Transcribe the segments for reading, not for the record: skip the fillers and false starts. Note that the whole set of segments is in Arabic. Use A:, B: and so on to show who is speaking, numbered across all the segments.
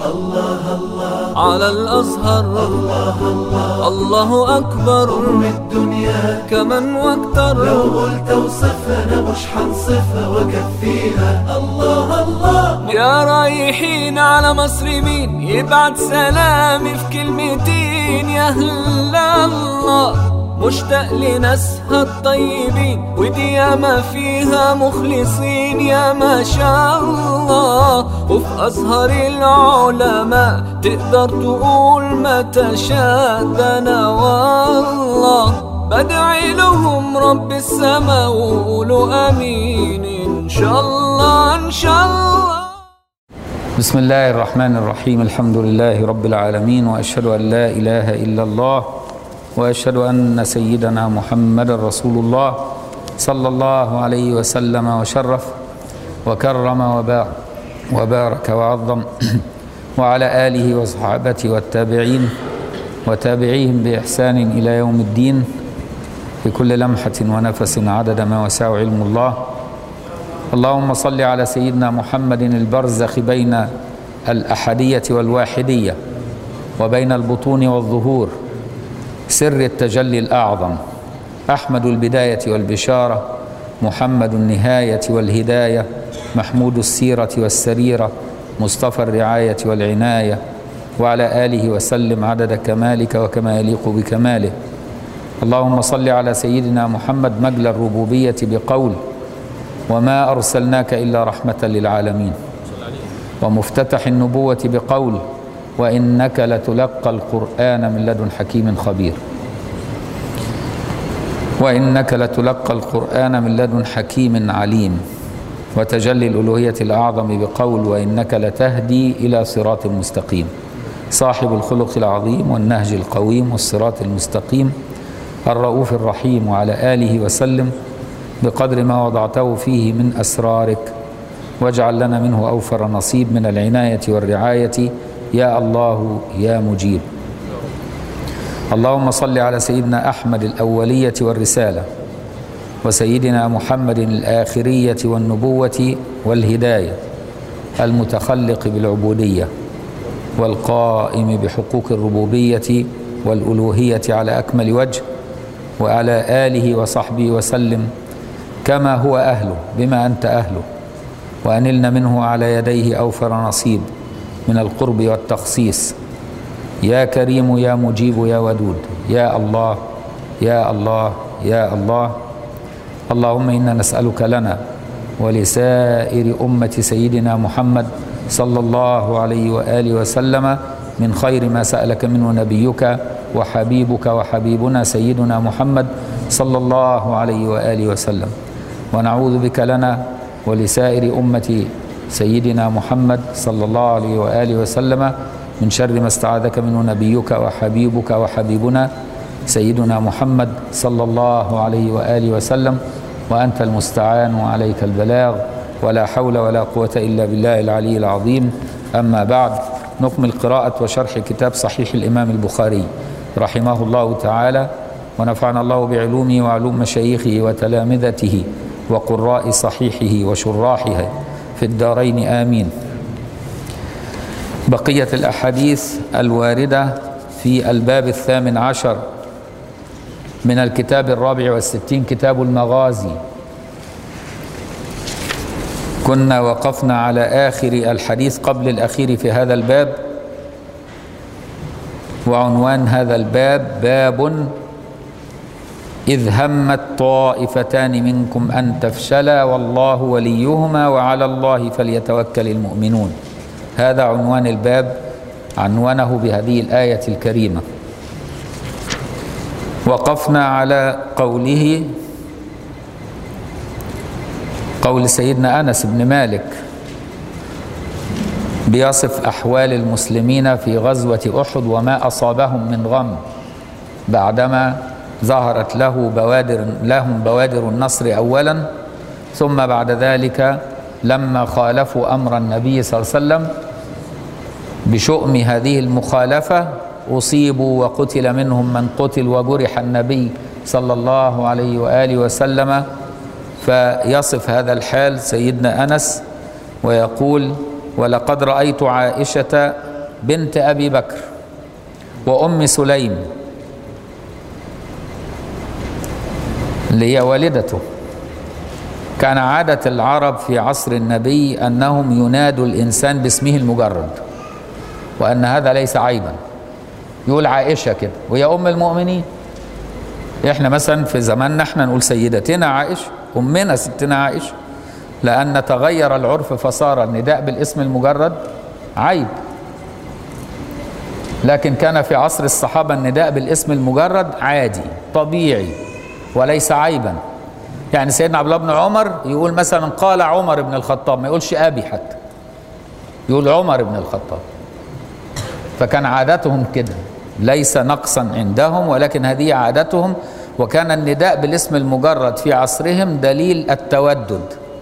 A: الله الله
B: على الأزهر.
A: الله الله
B: الله أكبر
A: من الدنيا
B: كمن واكتر.
A: لو قلت وصفنا مش حنصفها وكفيها. الله الله
B: يا رايحين على مصر مين يبعت سلامي في كلمتين؟ يا أهل الله مشتاق لناسها الطيبين، ودي ياما فيها مخلصين يا ما شاء الله. وفي أزهر العلماء تقدر تقول ما تشاء. ده أنا والله بدعي لهم رب السما وقولوا آمين إن شاء الله إن شاء الله.
C: بسم الله الرحمن الرحيم. الحمد لله رب العالمين، وأشهد أن لا إله إلا الله، وأشهد أن سيدنا محمد رسول الله صلى الله عليه وسلم وشرف وكرم وبارك وعظم وعلى آله وصحابته والتابعين وتابعيهم بإحسان إلى يوم الدين، في كل لمحة ونفس عدد ما وسع علم الله. اللهم صل على سيدنا محمد البرزخ بين الأحدية والواحدية وبين البطون والظهور، سر التجلي الأعظم، أحمد البداية والبشارة، محمد النهاية والهداية، محمود السيرة والسريرة، مصطفى الرعاية والعناية، وعلى آله وسلم عدد كمالك وكما يليق بكماله. اللهم صل على سيدنا محمد مجل الربوبية بقول وما أرسلناك إلا رحمة للعالمين، ومفتتح النبوة بقول وإنك لتلقى القرآن من لدن حكيم خبير. وإنك لتلقى القرآن من لدن حكيم عليم. وتجلي الألوهية الأعظم بقول وإنك لتهدي إلى صراط مستقيم، صاحب الخلق العظيم والنهج القويم والصراط المستقيم، الرؤوف الرحيم، وعلى آله وسلم بقدر ما وضعته فيه من أسرارك، واجعل لنا منه أوفر نصيب من العناية والرعاية يا الله يا مجيب. اللهم صل على سيدنا أحمد الأولية والرسالة، وسيدنا محمد الآخرية والنبوة والهداية، المتخلق بالعبودية والقائم بحقوق الربوبية والألوهية على أكمل وجه، وعلى آله وصحبه وسلم كما هو أهله بما أنت أهله، وأنلنا منه على يديه أوفر نصيب من القرب والتخصيص. يا كريم يا مجيب يا ودود يا الله يا الله يا الله. اللهم إنا نسألك لنا ولسائر أمة سيدنا محمد صلى الله عليه وآله وسلم من خير ما سألك منه نبيك وحبيبك وحبيبنا سيدنا محمد صلى الله عليه وآله وسلم، ونعوذ بك لنا ولسائر أمة سيدنا محمد صلى الله عليه وآله وسلم من شر ما استعاذك منه نبيك وحبيبك وحبيبنا سيدنا محمد صلى الله عليه وآله وسلم، وأنت المستعان وعليك البلاغ، ولا حول ولا قوة إلا بالله العلي العظيم. أما بعد، نكمل قراءة وشرح كتاب صحيح الإمام البخاري رحمه الله تعالى، ونفعنا الله بعلومه وعلوم مشايخه وتلامذته وقراء صحيحه وشراحه في الدارين آمين. بقية الأحاديث الواردة في الباب 18 من الكتاب 64 كتاب المغازي. كنا وقفنا على آخر الحديث قبل الأخير في هذا الباب، وعنوان هذا الباب باب إذ همت طائفتان منكم أن تفشلا والله وليهما وعلى الله فليتوكل المؤمنون. هذا عنوان الباب، عنوانه بهذه الآية الكريمة. وقفنا على قول سيدنا أنس بن مالك بيصف أحوال المسلمين في غزوة أحد وما أصابهم من غم بعدما ظهرت لهم بوادر النصر أولا، ثم بعد ذلك لما خالفوا أمر النبي صلى الله عليه وسلم بشؤم هذه المخالفة أصيبوا وقتل منهم من قتل وجرح النبي صلى الله عليه وآله وسلم. فيصف هذا الحال سيدنا أنس ويقول: ولقد رأيت عائشة بنت أبي بكر وأم سليم اللي هي والدته. كان عادة العرب في عصر النبي أنهم ينادوا الإنسان باسمه المجرد، وأن هذا ليس عيبا. يقول عائشة كده وهي أم المؤمنين. إحنا مثلا في زماننا إحنا نقول سيدتنا عائشة، أمنا ستنا عائشة، لأن تغير العرف فصار النداء بالاسم المجرد عيب. لكن كان في عصر الصحابة النداء بالاسم المجرد عادي طبيعي وليس عيبا. يعني سيدنا عبد الله بن عمر يقول مثلا قال عمر بن الخطاب، ما يقولش أبي حتى، يقول عمر بن الخطاب. فكان عادتهم كده، ليس نقصا عندهم ولكن هذه عادتهم. وكان النداء بالاسم المجرد في عصرهم دليل التودد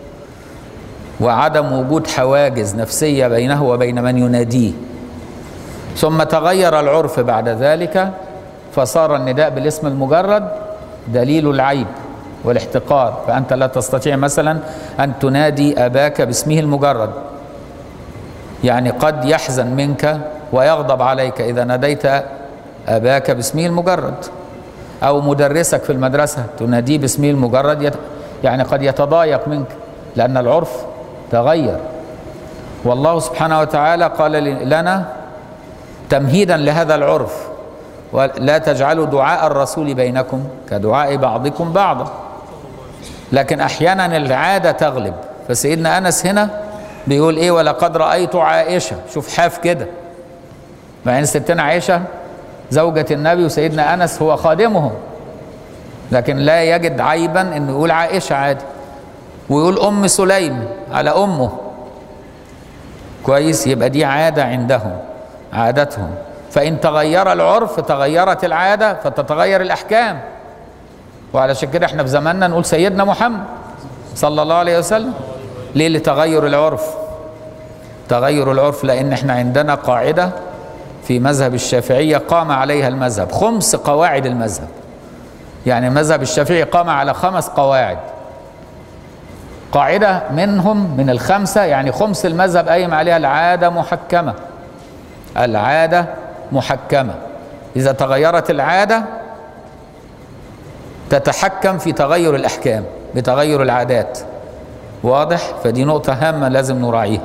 C: وعدم وجود حواجز نفسية بينه وبين من يناديه. ثم تغير العرف بعد ذلك فصار النداء بالاسم المجرد دليل العيب والاحتقار. فأنت لا تستطيع مثلا أن تنادي أباك باسمه المجرد، يعني قد يحزن منك ويغضب عليك إذا ناديت أباك باسمه المجرد، أو مدرسك في المدرسة تناديه باسمه المجرد يعني قد يتضايق منك لأن العرف تغير. والله سبحانه وتعالى قال لنا تمهيدا لهذا العرف: ولا تجعلوا دعاء الرسول بينكم كدعاء بعضكم بعضا. لكن أحيانا العادة تغلب. فسيدنا أنس هنا بيقول إيه؟ ولقد رأيت عائشة. شوف حاف كده، مع أن ستنا عائشة زوجة النبي وسيدنا أنس هو خادمهم، لكن لا يجد عيبا أنه يقول عائشة عادي، ويقول أم سليم على أمه. كويس، يبقى دي عادة عندهم، عادتهم. فإن تغير العرف تغيرت العادة فتتغير الأحكام. وعلشان كده احنا في زماننا نقول سيدنا محمد صلى الله عليه وسلم. ليه؟ لتغير العرف. تغير العرف لأن احنا عندنا قاعدة في مذهب الشافعية قام عليها المذهب، 5 قواعد المذهب. يعني مذهب الشافعي قام على 5 قواعد. قاعدة منهم من ال5 يعني خمس المذهب قايم عليها العادة محكمة. العادة محكمة، إذا تغيرت العادة تتحكم في تغير الأحكام بتغير العادات. واضح؟ فدي نقطة هامة لازم نراعيها.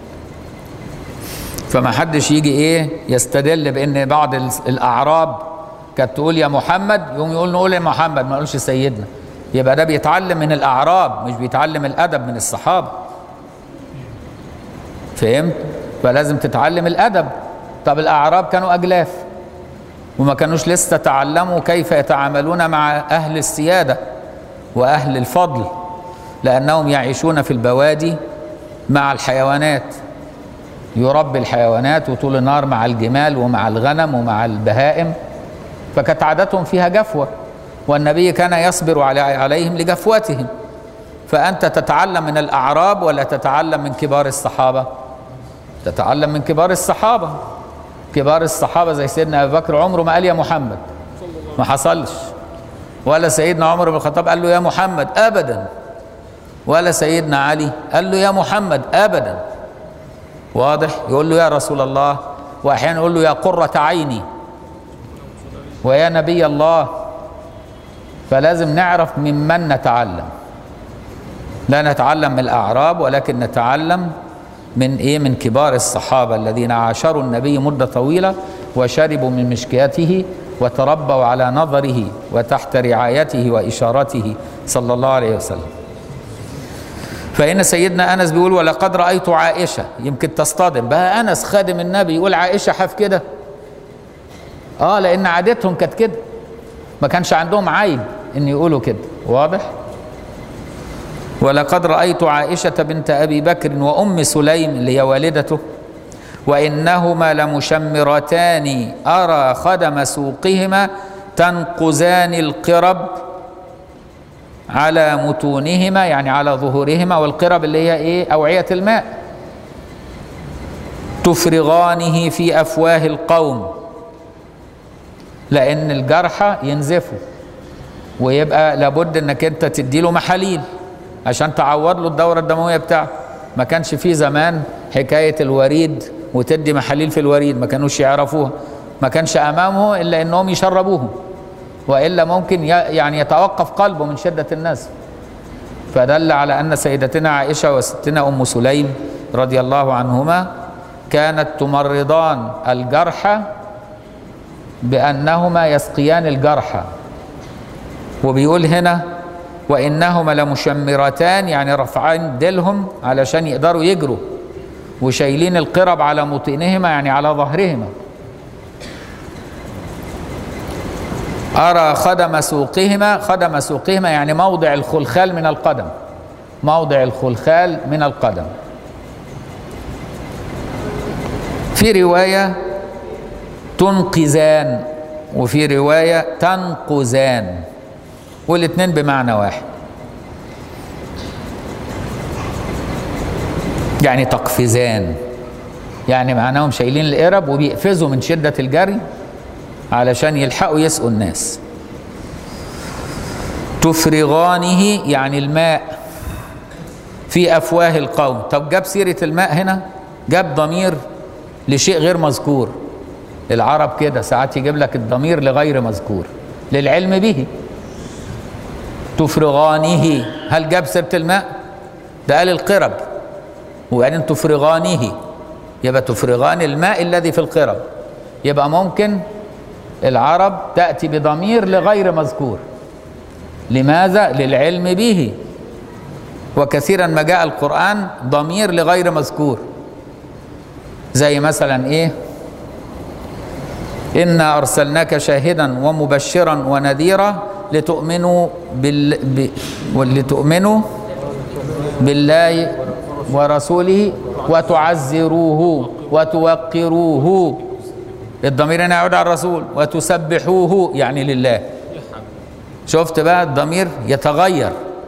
C: فما حدش يجي إيه يستدل بأن بعض الأعراب كانت تقول يا محمد، يقوم يقول نقول يا محمد ما نقولش سيدنا. يبقى ده بيتعلم من الأعراب مش بيتعلم الأدب من الصحابة. فهمت؟ فلازم تتعلم الأدب. طب الأعراب كانوا أجلاف وما كانوش لسه تعلموا كيف يتعاملون مع أهل السيادة وأهل الفضل، لأنهم يعيشون في البوادي مع الحيوانات، يربي الحيوانات وطول النهار مع الجمال ومع الغنم ومع البهائم، فكانت عادتهم فيها جفوة، والنبي كان يصبر عليهم لجفوتهم. فأنت تتعلم من الأعراب ولا تتعلم من كبار الصحابة؟ تتعلم من كبار الصحابة. كبار الصحابة زي سيدنا أبي بكر عمره ما قال يا محمد، ما حصلش. ولا سيدنا عمر بن الخطاب قال له يا محمد أبدا، ولا سيدنا علي قال له يا محمد أبدا. واضح؟ يقول له يا رسول الله، وأحيانا يقول له يا قرة عيني ويا نبي الله. فلازم نعرف ممن نتعلم. لا نتعلم من الأعراب ولكن نتعلم من إيه؟ من كبار الصحابة الذين عاشروا النبي مدة طويلة وشربوا من مشكيته وتربوا على نظره وتحت رعايته وإشارته صلى الله عليه وسلم. فإن سيدنا أنس بيقول ولقد رأيت عائشة. يمكن تصطدم بقى أنس خادم النبي يقول عائشة حاف كده؟ لأن عادتهم كانت كده، ما كانش عندهم عيب إن يقولوا كده. واضح؟ ولقد رأيت عائشة بنت أبي بكر وأم سليم اللي هي والدته وإنهما لمشمرتان أرى خدم سوقهما تنقزان القرب على متونهما، يعني على ظهورهما، والقرب اللي هي إيه؟ أوعية الماء، تفرغانه في أفواه القوم، لأن الجرحى ينزفوا ويبقى لابد أنك أنت تديله محاليل عشان تعوض له الدورة الدموية بتاعته. ما كانش فيه زمان حكاية الوريد وتدي محاليل في الوريد، ما كانوش يعرفوها، ما كانش أمامه إلا أنهم يشربوهم، وإلا ممكن يعني يتوقف قلبه من شدة النزف. فدل على أن سيدتنا عائشة وستنا أم سليم رضي الله عنهما كانت تمرضان الجرحى بأنهما يسقيان الجرحى. وبيقول هنا وإنهما لمشمرتان، يعني رفعان ديلهم علشان يقدروا يجروا، وشايلين القرب على مطئنهما يعني على ظهرهما. أرى خدم سوقهما، خدم سوقهما يعني موضع الخلخال من القدم، موضع الخلخال من القدم. في رواية تنقذان وفي رواية تنقذان، والاثنين بمعنى واحد، يعني تقفزان، يعني معناهم شايلين القرب وبيقفزوا من شدة الجري علشان يلحقوا يسقوا الناس. تفرغانه يعني الماء في أفواه القوم. طب جاب سيرة الماء هنا، جاب ضمير لشيء غير مذكور. العرب كده ساعات يجيب لك الضمير لغير مذكور للعلم به. تفرغانه، هل جاب سيرة الماء؟ ده قال القرب، وبعدين تفرغانه يبقى تفرغان الماء الذي في القرب. يبقى ممكن العرب تأتي بضمير لغير مذكور. لماذا؟ للعلم به. وكثيرا ما جاء القرآن ضمير لغير مذكور، زي مثلا ايه؟ إنا أرسلناك شاهدا ومبشرا ونذيرا لتؤمنوا بالله ورسوله وتعزروه وتوقروه. الضمير هنا يعود على الرسول. وتسبحوه يعني لله. شفت بقى الضمير يتغير.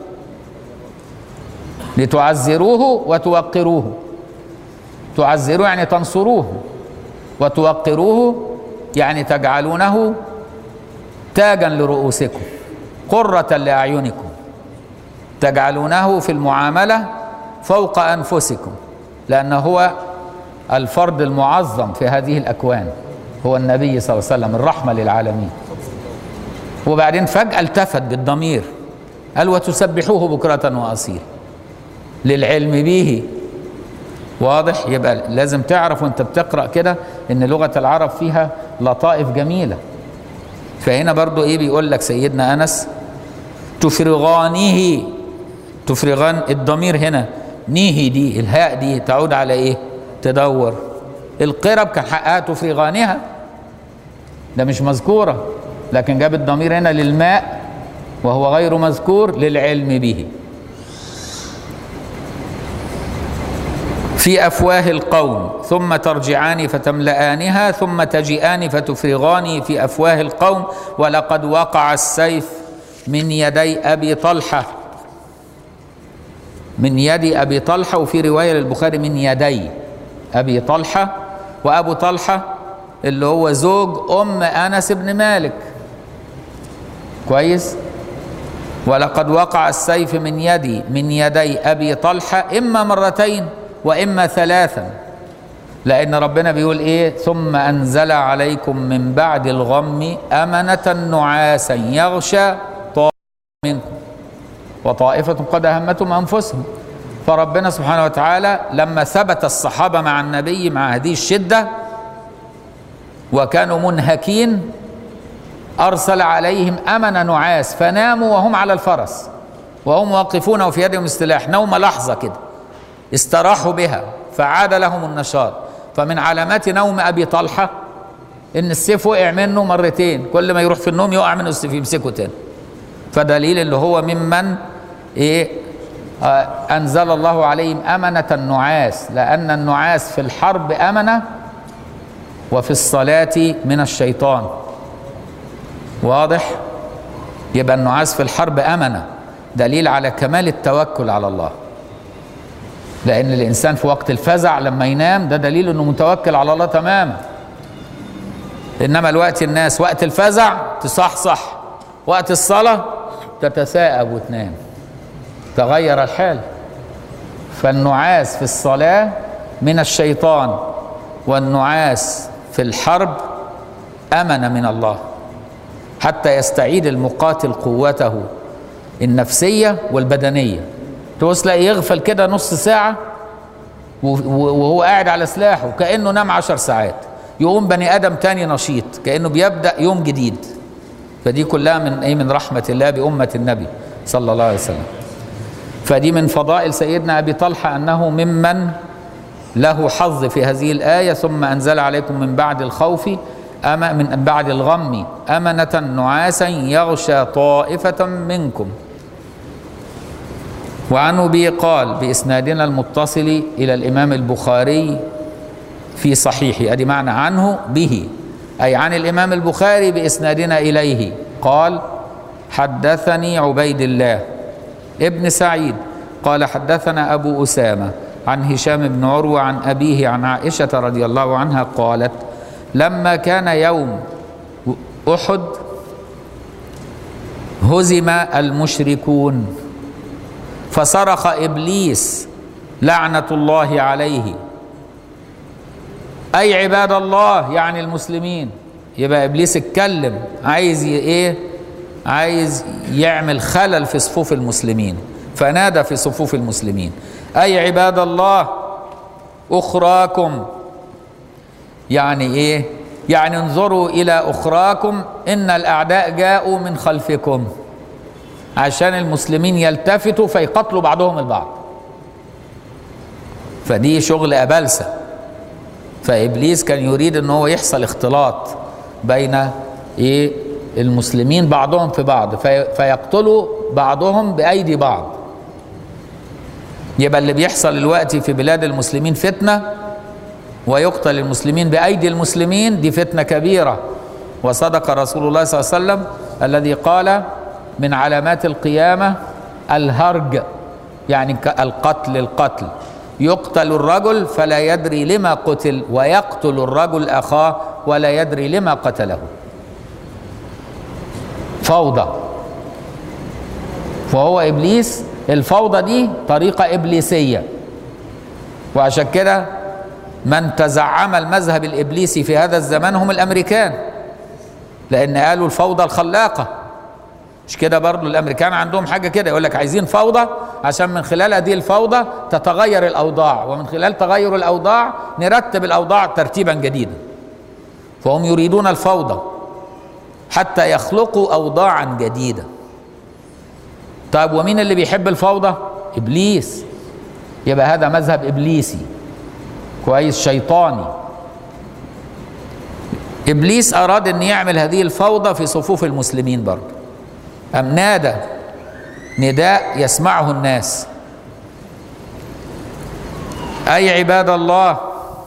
C: لتعزروه وتوقروه. تعزروه يعني تنصروه، وتوقروه يعني تجعلونه تاجا لرؤوسكم، قرة لأعينكم، تجعلونه في المعاملة فوق أنفسكم، لأنه هو الفرد المعظم في هذه الأكوان، هو النبي صلى الله عليه وسلم الرحمة للعالمين. وبعدين فجأة التفت بالضمير قال وتسبحوه بكرة وأصيل للعلم به. واضح؟ يبقى لازم تعرف وانت بتقرأ كده ان لغة العرب فيها لطائف جميلة. فهنا برضو ايه بيقول لك سيدنا أنس تفرغانه. تفرغان الضمير هنا نيه دي الهاء دي تعود على ايه؟ تدور. القرب كان حقها تفرغانها، ده مش مذكورة، لكن جاب الضمير هنا للماء وهو غير مذكور للعلم به. في أفواه القوم ثم ترجعان فتملآنها ثم تجيئان فتفرغان في أفواه القوم. ولقد وقع السيف من يدي أبي طلحة، من يد أبي طلحة، وفي رواية للبخاري من يدي أبي طلحة. وأبو طلحة اللي هو زوج أم أنس بن مالك. كويس؟ ولقد وقع السيف من يدي أبي طلحة إما مرتين وإما ثلاثا، لأن ربنا بيقول إيه؟ ثم أنزل عليكم من بعد الغم أمنة نعاسا يغشى طائفة منكم وطائفة قد أهمتهم أنفسهم. فربنا سبحانه وتعالى لما ثبت الصحابة مع النبي مع هذه الشدة وكانوا منهكين أرسل عليهم أمن نعاس فناموا وهم على الفرس وهم واقفون وفي يدهم السلاح، نوم لحظة كده استراحوا بها فعاد لهم النشاط. فمن علامات نوم أبي طلحة إن السيف وقع منه مرتين، كل ما يروح في النوم يقع منه السيف يمسكه تاني. فدليل اللي هو ممن أنزل الله عليهم أمنة النعاس، لأن النعاس في الحرب أمنة وفي الصلاة من الشيطان. واضح؟ يبقى النعاس في الحرب أمنة، دليل على كمال التوكل على الله، لأن الإنسان في وقت الفزع لما ينام ده دليل أنه متوكل على الله تماما. إنما الوقت الناس وقت الفزع تصحصح، وقت الصلاة تتثاءب وتنام، تغير الحال. فالنعاس في الصلاة من الشيطان، والنعاس في الحرب أمن من الله، حتى يستعيد المقاتل قوته النفسية والبدنية. تلاقي يغفل كده نص ساعة وهو قاعد على سلاحه كأنه نام 10 ساعات، يقوم بني آدم تاني نشيط كأنه بيبدأ يوم جديد. فدي كلها من رحمة الله بأمة النبي صلى الله عليه وسلم. فدي من فضائل سيدنا أبي طلحة أنه ممن له حظ في هذه الآية: ثم أنزل عليكم من بعد الخوف من بعد الغم أمنة نعاسا يغشى طائفة منكم. وعنه به قال بإسنادنا المتصل إلى الإمام البخاري في صحيحه، أدي معنى عنه به، أي عن الإمام البخاري بإسنادنا إليه، قال: حدثني عبيد الله ابن سعيد قال حدثنا أبو أسامة عن هشام بن عروة عن أبيه عن عائشة رضي الله عنها قالت: لما كان يوم أحد هزم المشركون فصرخ إبليس لعنة الله عليه: أي عباد الله، يعني المسلمين. يبقى إبليس اتكلم، عايز يعمل خلل في صفوف المسلمين، فنادى في صفوف المسلمين: أي عباد الله أخراكم. يعني يعني انظروا إلى أخراكم، إن الأعداء جاءوا من خلفكم، عشان المسلمين يلتفتوا فيقتلوا بعضهم البعض. فدي شغل أبلسة. فإبليس كان يريد أن هو يحصل اختلاط بين المسلمين بعضهم في بعض، فيقتلوا بعضهم بأيدي بعض. يبقى اللي بيحصل دلوقتي في بلاد المسلمين فتنة، ويقتل المسلمين بأيدي المسلمين، دي فتنة كبيرة. وصدق رسول الله صلى الله عليه وسلم الذي قال: من علامات القيامة الهرج، يعني القتل. يقتل الرجل فلا يدري لما قتل، ويقتل الرجل أخاه ولا يدري لما قتله. فوضى. وهو إبليس، الفوضى دي طريقة إبليسية. وعشان كده من تزعم المذهب الإبليسي في هذا الزمان هم الأمريكان، لأن قالوا الفوضى الخلاقة. مش كده برضو الأمريكان عندهم حاجة كده، يقول لك عايزين فوضى عشان من خلال هذه الفوضى تتغير الأوضاع، ومن خلال تغير الأوضاع نرتب الأوضاع ترتيبا جديدا. فهم يريدون الفوضى حتى يخلقوا أوضاعا جديدة. طيب ومين اللي بيحب الفوضى؟ إبليس. يبقى هذا مذهب إبليسي كويس، شيطاني. إبليس أراد أن يعمل هذه الفوضى في صفوف المسلمين برضه، أم نادى نداء يسمعه الناس: أي عباد الله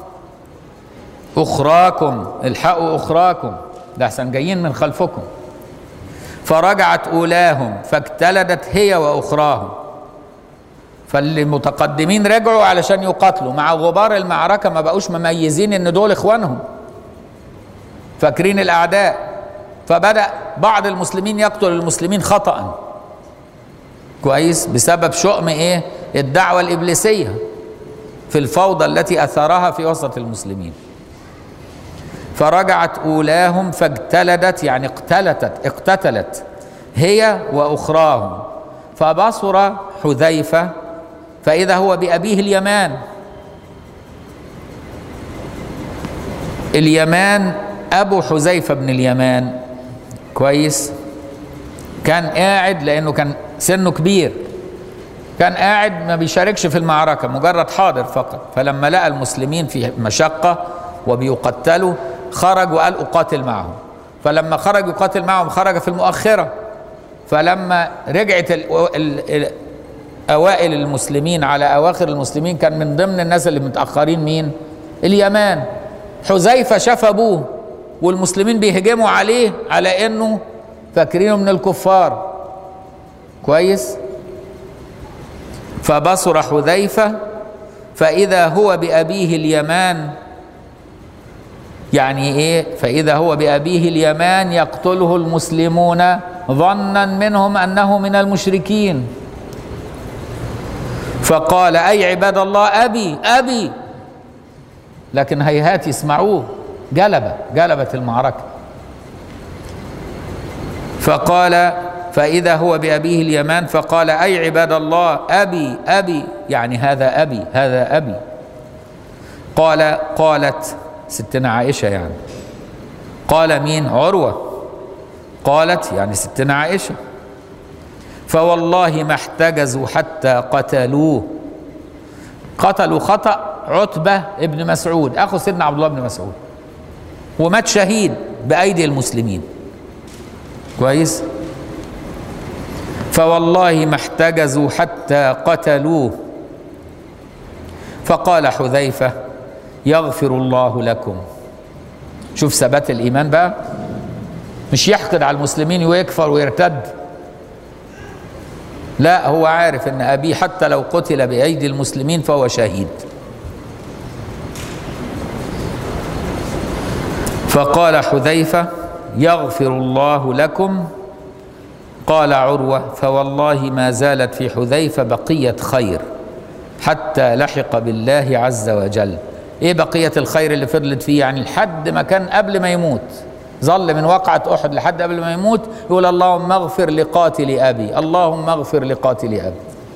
C: أخراكم، الحقوا أخراكم، ده أحسن جايين من خلفكم. فرجعت أولاهم فاجتلدت هي وأخراهم. فالمتقدمين رجعوا علشان يقاتلوا، مع غبار المعركة ما بقوش مميزين إن دول إخوانهم، فاكرين الأعداء. فبدأ بعض المسلمين يقتل المسلمين خطأ كويس، بسبب شؤم الدعوة الإبليسية في الفوضى التي أثارها في وسط المسلمين. فرجعت أولاهم فاجتلدت، يعني اقتتلت هي وأخراهم. فبصر حذيفة فإذا هو بأبيه اليمان أبو حذيفة بن اليمان كويس، كان قاعد لأنه كان سنه كبير، كان قاعد ما بيشاركش في المعركة، مجرد حاضر فقط. فلما لقى المسلمين في مشقة وبيقتلوا خرج وقال أقاتل معهم. فلما خرج يقاتل معهم خرج في المؤخرة. فلما رجعت أوائل المسلمين على أواخر المسلمين، كان من ضمن الناس اللي متأخرين مين؟ اليمان. حذيفة شاف أبوه والمسلمين بيهجموا عليه على إنه فاكرينه من الكفار كويس. فبصر حذيفة فإذا هو بأبيه اليمان، يعني فإذا هو بأبيه اليمان يقتله المسلمون ظنا منهم أنه من المشركين. فقال: أي عباد الله أبي لكن هيهات يسمعوه. جلبت المعركة. فقال فإذا هو بأبيه اليمان فقال أي عباد الله أبي يعني هذا أبي. قالت ستنا عائشة يعني. قال مين؟ عروة. قالت يعني ستنا عائشة فوالله ما احتجزوا حتى قتلوا خطأ عتبة ابن مسعود أخو سيدنا عبد الله بن مسعود، ومات شهيد بأيدي المسلمين. كويس. فوالله ما احتجزوا حتى قتلوه. فقال حذيفة يغفر الله لكم. شوف ثبات الإيمان بقى، مش يحقد على المسلمين ويكفر ويرتد، لا، هو عارف ان أبيه حتى لو قتل بأيدي المسلمين فهو شهيد. فقال حذيفة يغفر الله لكم. قال عروة فوالله ما زالت في حذيفة بقية خير حتى لحق بالله عز وجل. ايه بقية الخير اللي فضلت فيه؟ يعني لحد ما كان قبل ما يموت، ظل من وقعة أحد لحد قبل ما يموت يقول اللهم اغفر لقاتل أبي، اللهم اغفر لقاتل أبي،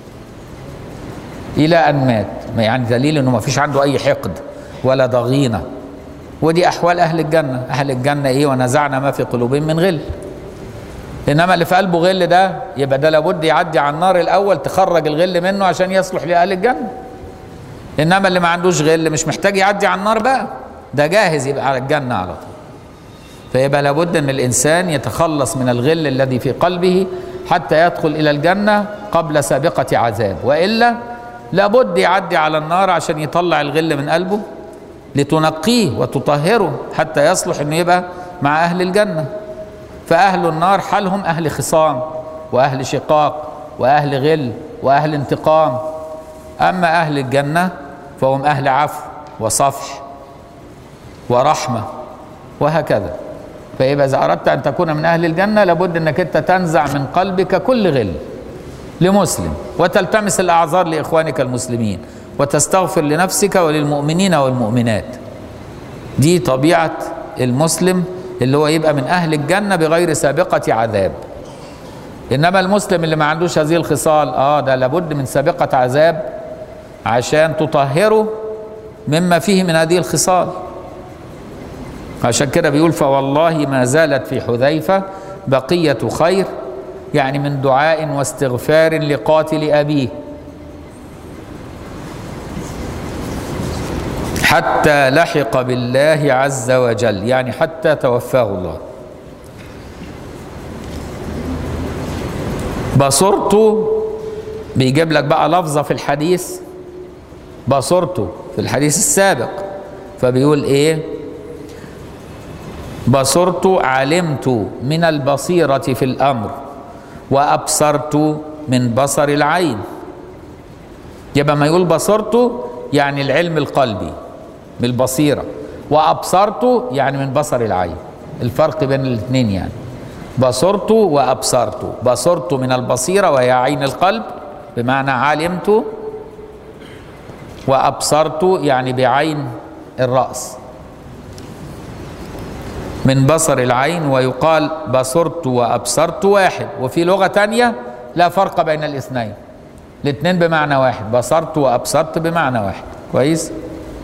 C: إلى أن مات. يعني دليل أنه ما فيش عنده أي حقد ولا ضغينة. ودي أحوال أهل الجنة. أهل الجنة إيه؟ ونزعنا ما في قلوبهم من غل. إنما اللي في قلبه غل ده يبقى ده لابد يعدي على النار الأول تخرج الغل منه عشان يصلح لأهل الجنة. إنما اللي ما عندوش غل مش محتاج يعدي على النار بقى، ده جاهز يبقى على الجنة على طول. فيبقى لابد أن الإنسان يتخلص من الغل الذي في قلبه حتى يدخل إلى الجنة قبل سابقة عذاب، وإلا لابد يعدي على النار عشان يطلع الغل من قلبه لتنقيه وتطهره حتى يصلح أنه يبقى مع أهل الجنة. فأهل النار حالهم أهل خصام وأهل شقاق وأهل غل وأهل انتقام. أما أهل الجنة فهم أهل عفو وصفح ورحمة وهكذا. فيبقى إذا أردت أن تكون من أهل الجنة لابد أنك أنت تنزع من قلبك كل غل لمسلم، وتلتمس الأعذار لإخوانك المسلمين، وتستغفر لنفسك وللمؤمنين والمؤمنات. دي طبيعة المسلم اللي هو يبقى من أهل الجنة بغير سابقة عذاب. إنما المسلم اللي ما عندوش هذه الخصال ده لابد من سابقة عذاب عشان تطهره مما فيه من هذه الخصال. عشان كده بيقول فوالله ما زالت في حذيفة بقية خير، يعني من دعاء واستغفار لقاتل أبيه حتى لحق بالله عز وجل، يعني حتى توفاه الله. بصرت بيجيب لك بقى لفظة في الحديث، بصرت في الحديث السابق، فبيقول ايه؟ بصرت علمت من البصيرة في الأمر وأبصرت من بصر العين. يبقى ما يقول بصرت يعني العلم القلبي بالبصيرة، وأبصرت يعني من بصر العين. الفرق بين الاثنين يعني بصرت وأبصرت. بصرت من البصيرة وهي عين القلب بمعنى علمت، وأبصرت يعني بعين الرأس من بصر العين. ويقال بصرت وأبصرت واحد، وفي لغة تانية لا فرق بين الاثنين، الاثنين بمعنى واحد، بصرت وأبصرت بمعنى واحد. كويس.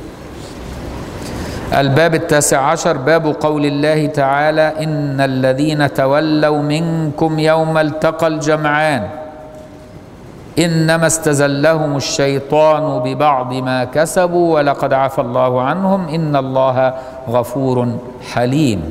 C: الباب 19 باب قول الله تعالى إن الذين تولوا منكم يوم التقى الجمعان إنما استزلهم الشيطان ببعض ما كسبوا ولقد عفى الله عنهم إن الله غفور حليم.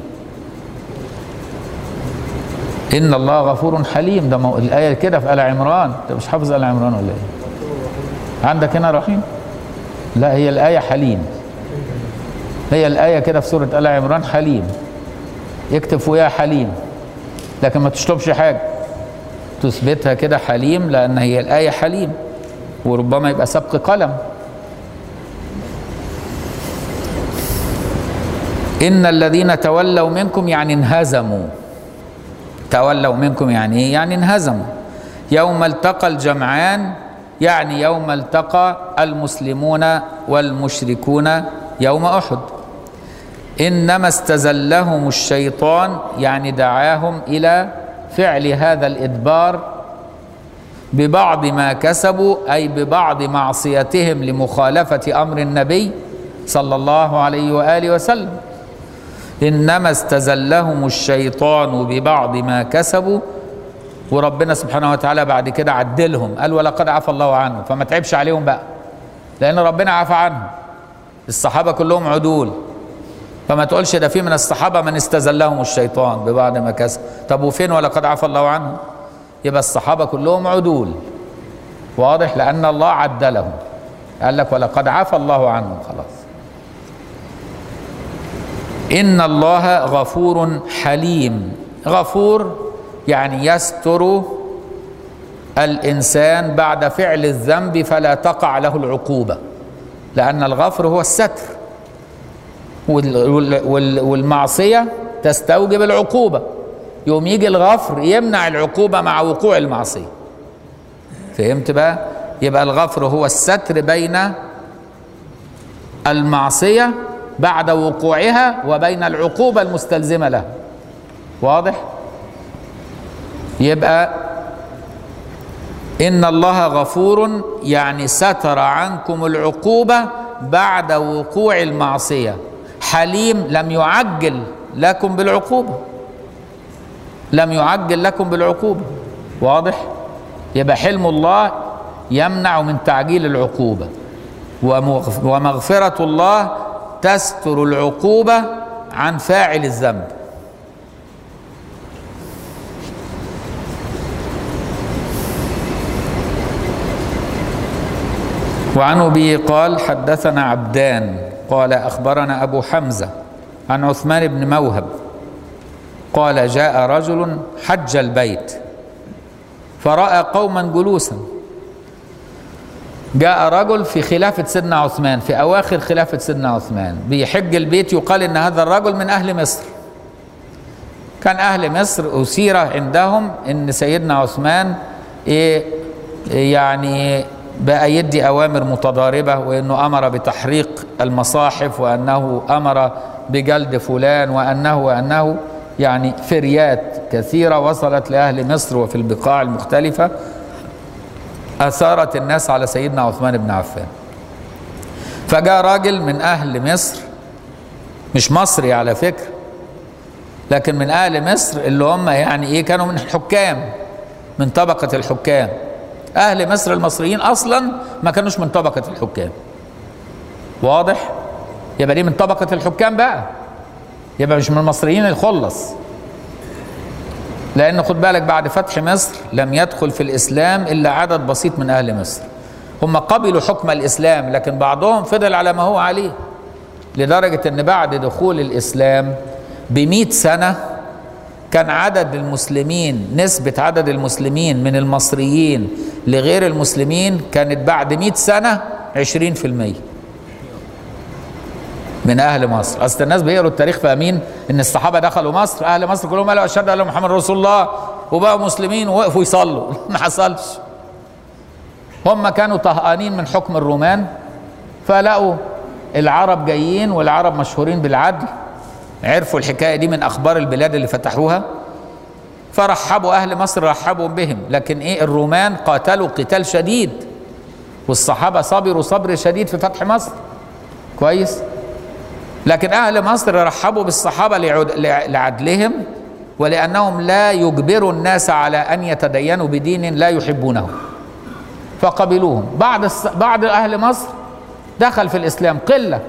C: إن الله غفور حليم، ده الآية كده في آل عمران. أنت مش حافظ آل عمران ولا إيه؟ عندك هنا رحيم؟ لا، هي الآية حليم، هي الآية كده في سورة آل عمران حليم، يكتب فوقها حليم لكن ما تشطبش حاجة، تثبتها كده حليم لأن هي الآية حليم، وربما يبقى سبق قلم. إن الذين تولوا منكم يعني انهزموا. تولوا منكم يعني إيه؟ يعني انهزموا. يوم التقى الجمعان يعني يوم التقى المسلمون والمشركون يوم أحد. إنما استزلهم الشيطان، يعني دعاهم إلى فعل هذا الإدبار ببعض ما كسبوا، أي ببعض معصيتهم لمخالفة أمر النبي صلى الله عليه وآله وسلم. إنما استزلهم الشيطان ببعض ما كسبوا، وربنا سبحانه وتعالى بعد كده عدلهم، قال ولقد عفى الله عنهم، فما تعبش عليهم بقى لأن ربنا عفى عنهم. الصحابة كلهم عدول، فما تقولش ده في من الصحابة من استزلهم الشيطان ببعض ما كسب. طب وفين ولقد عفى الله عنهم؟ يبقى الصحابة كلهم عدول، واضح، لأن الله عدلهم، قال لك ولقد عفى الله عنهم خلاص. إن الله غفور حليم. غفور يعني يستر الإنسان بعد فعل الذنب فلا تقع له العقوبة، لأن الغفر هو الستر، والمعصية تستوجب العقوبة، يوم يجي الغفر يمنع العقوبة مع وقوع المعصية. فهمت بقى؟ يبقى الغفر هو الستر بين المعصية بعد وقوعها وبين العقوبة المستلزمة لها، واضح؟ يبقى إن الله غفور يعني ستر عنكم العقوبة بعد وقوع المعصية. حليم لم يعجل لكم بالعقوبة، لم يعجل لكم بالعقوبة، واضح؟ يبقى حلم الله يمنع من تعجيل العقوبة، ومغفرة الله تستر العقوبة عن فاعل الذنب. وعن أبي قال حدثنا عبدان قال أخبرنا أبو حمزة عن عثمان بن موهب قال جاء رجل حج البيت فرأى قوما جلوسا. جاء رجل في خلافة سيدنا عثمان، في أواخر خلافة سيدنا عثمان، بيحج البيت. يقال إن هذا الرجل من أهل مصر. كان أهل مصر أثير عندهم إن سيدنا عثمان يعني بقى يدي أوامر متضاربة، وأنه أمر بتحريق المصاحف، وأنه أمر بجلد فلان، وأنه يعني فريات كثيرة وصلت لأهل مصر وفي البقاع المختلفة أثارت الناس على سيدنا عثمان بن عفان. فجاء راجل من أهل مصر، مش مصري على فكرة، لكن من أهل مصر اللي هم يعني كانوا من الحكام، من طبقة الحكام. أهل مصر المصريين أصلا ما كانوش من طبقة الحكام، واضح؟ يبقى دي من طبقة الحكام بقى، يبقى مش من المصريين الخلص. لأن خد بالك بعد فتح مصر لم يدخل في الإسلام إلا عدد بسيط من أهل مصر. هم قبلوا حكم الإسلام، لكن بعضهم فضل على ما هو عليه، لدرجة أن بعد دخول الإسلام ب100 سنة كان عدد المسلمين، نسبة عدد المسلمين من المصريين لغير المسلمين كانت بعد 100 سنة 20% من أهل مصر. أصل الناس بيقروا التاريخ فاهمين إن الصحابة دخلوا مصر، أهل مصر كلهم قالوا أشهد أن محمد رسول الله وبقوا مسلمين ووقفوا يصلوا. ما حصلش. هم كانوا طهقانين من حكم الرومان، فلقوا العرب جايين، والعرب مشهورين بالعدل، عرفوا الحكاية دي من أخبار البلاد اللي فتحوها، فرحبوا أهل مصر، رحبوا بهم. لكن الرومان قاتلوا قتال شديد، والصحابة صبروا صبر شديد في فتح مصر، كويس. لكن أهل مصر رحبوا بالصحابة لعدلهم، ولأنهم لا يجبروا الناس على أن يتدينوا بدين لا يحبونه، فقبلوهم. بعض أهل مصر دخل في الإسلام قلة،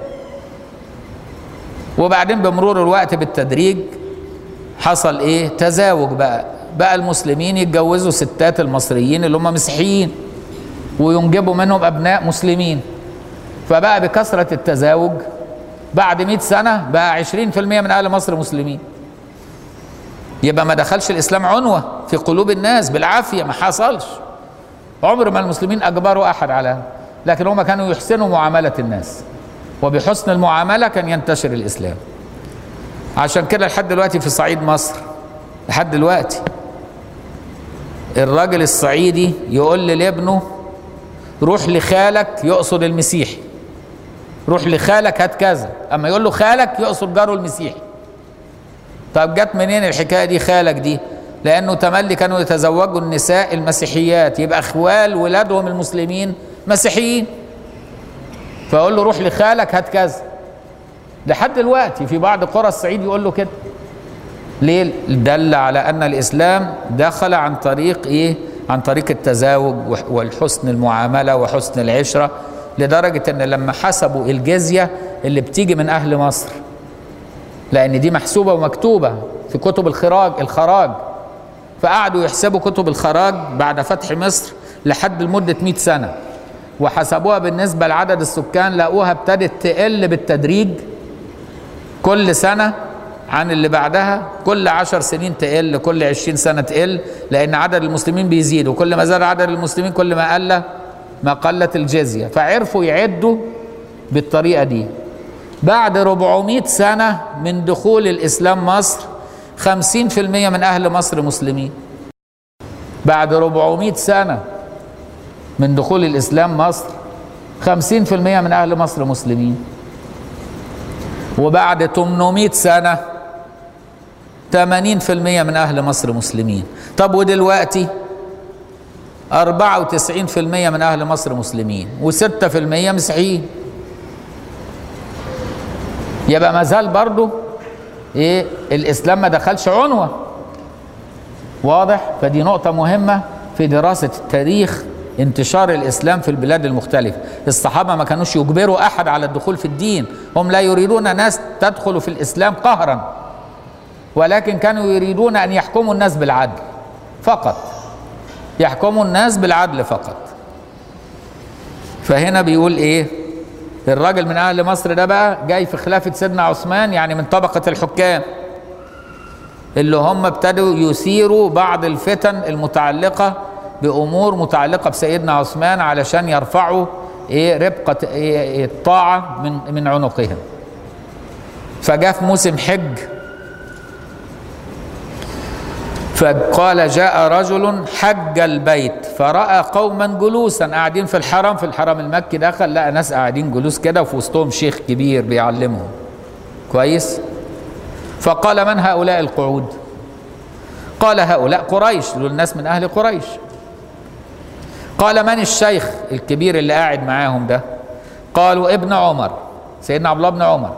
C: وبعدين بمرور الوقت بالتدريج حصل تزاوج بقى المسلمين يتجوزوا ستات المصريين اللي هم مسيحيين، وينجبوا منهم أبناء مسلمين. فبقى بكثرة التزاوج بعد 100 سنة بقى 20% من أهل مصر مسلمين. يبقى ما دخلش الإسلام عنوة في قلوب الناس بالعافية، ما حصلش. عمر ما المسلمين أجبروا أحد على، لكن هم كانوا يحسنوا معاملة الناس، وبحسن المعاملة كان ينتشر الإسلام. عشان كده لحد دلوقتي في صعيد مصر، لحد دلوقتي الراجل الصعيدي يقول لابنه روح لخالك، يقصد المسيحي، روح لخالك هات كذا. اما يقول له خالك يقصد جاره المسيحي. طب جت منين الحكايه دي خالك دي؟ لانه تملي كانوا يتزوجوا النساء المسيحيات، يبقى اخوال ولادهم المسلمين مسيحيين، فيقول له روح لخالك هات كذا. لحد دلوقتي في بعض قرى الصعيد يقول له كده. ليه؟ دل على ان الاسلام دخل عن طريق ايه؟ عن طريق التزاوج والحسن المعامله وحسن العشره، لدرجه ان لما حسبوا الجزيه اللي بتيجي من اهل مصر، لان دي محسوبه ومكتوبه في كتب الخراج، فقعدوا يحسبوا كتب الخراج بعد فتح مصر لحد لمده 100 سنه، وحسبوها بالنسبه لعدد السكان، لقوها ابتدت تقل بالتدريج كل سنه عن اللي بعدها، كل 10 سنين تقل، كل 20 سنه تقل، لان عدد المسلمين بيزيد، وكل ما زاد عدد المسلمين كل ما قلت الجزيه. فعرفوا يعدوا بالطريقه دي. بعد 400 سنه من دخول الاسلام مصر 50% من اهل مصر مسلمين. بعد 400 سنه من دخول الاسلام مصر 50% من اهل مصر مسلمين. وبعد 800 سنه 80% من اهل مصر مسلمين. طب ودلوقتي 94% من اهل مصر مسلمين و6% مسيحيين. يبقى ما زال برضه ايه؟ الاسلام ما دخلش عنوه. واضح؟ فدي نقطه مهمه في دراسه التاريخ، انتشار الاسلام في البلاد المختلفه. الصحابه ما كانوش يجبروا احد على الدخول في الدين، هم لا يريدون ناس تدخل في الاسلام قهرا، ولكن كانوا يريدون ان يحكموا الناس بالعدل فقط، يحكموا الناس بالعدل فقط. فهنا بيقول ايه؟ الراجل من اهل مصر ده بقى جاي في خلافه سيدنا عثمان، يعني من طبقه الحكام اللي هم ابتدوا يثيروا بعض الفتن المتعلقه بامور متعلقه بسيدنا عثمان علشان يرفعوا ربقه الطاعه من عنقهم. فجاء في موسم حج، فقال جاء رجل حج البيت فرأى قوما جلوسا قاعدين في الحرم المكي، دخل لقى ناس قاعدين جلوس كده وفي وسطهم شيخ كبير بيعلمهم كويس. فقال من هؤلاء القعود؟ قال هؤلاء قريش، دول الناس من أهل قريش. قال من الشيخ الكبير اللي قاعد معاهم ده؟ قالوا ابن عمر، سيدنا عبد الله بن عمر.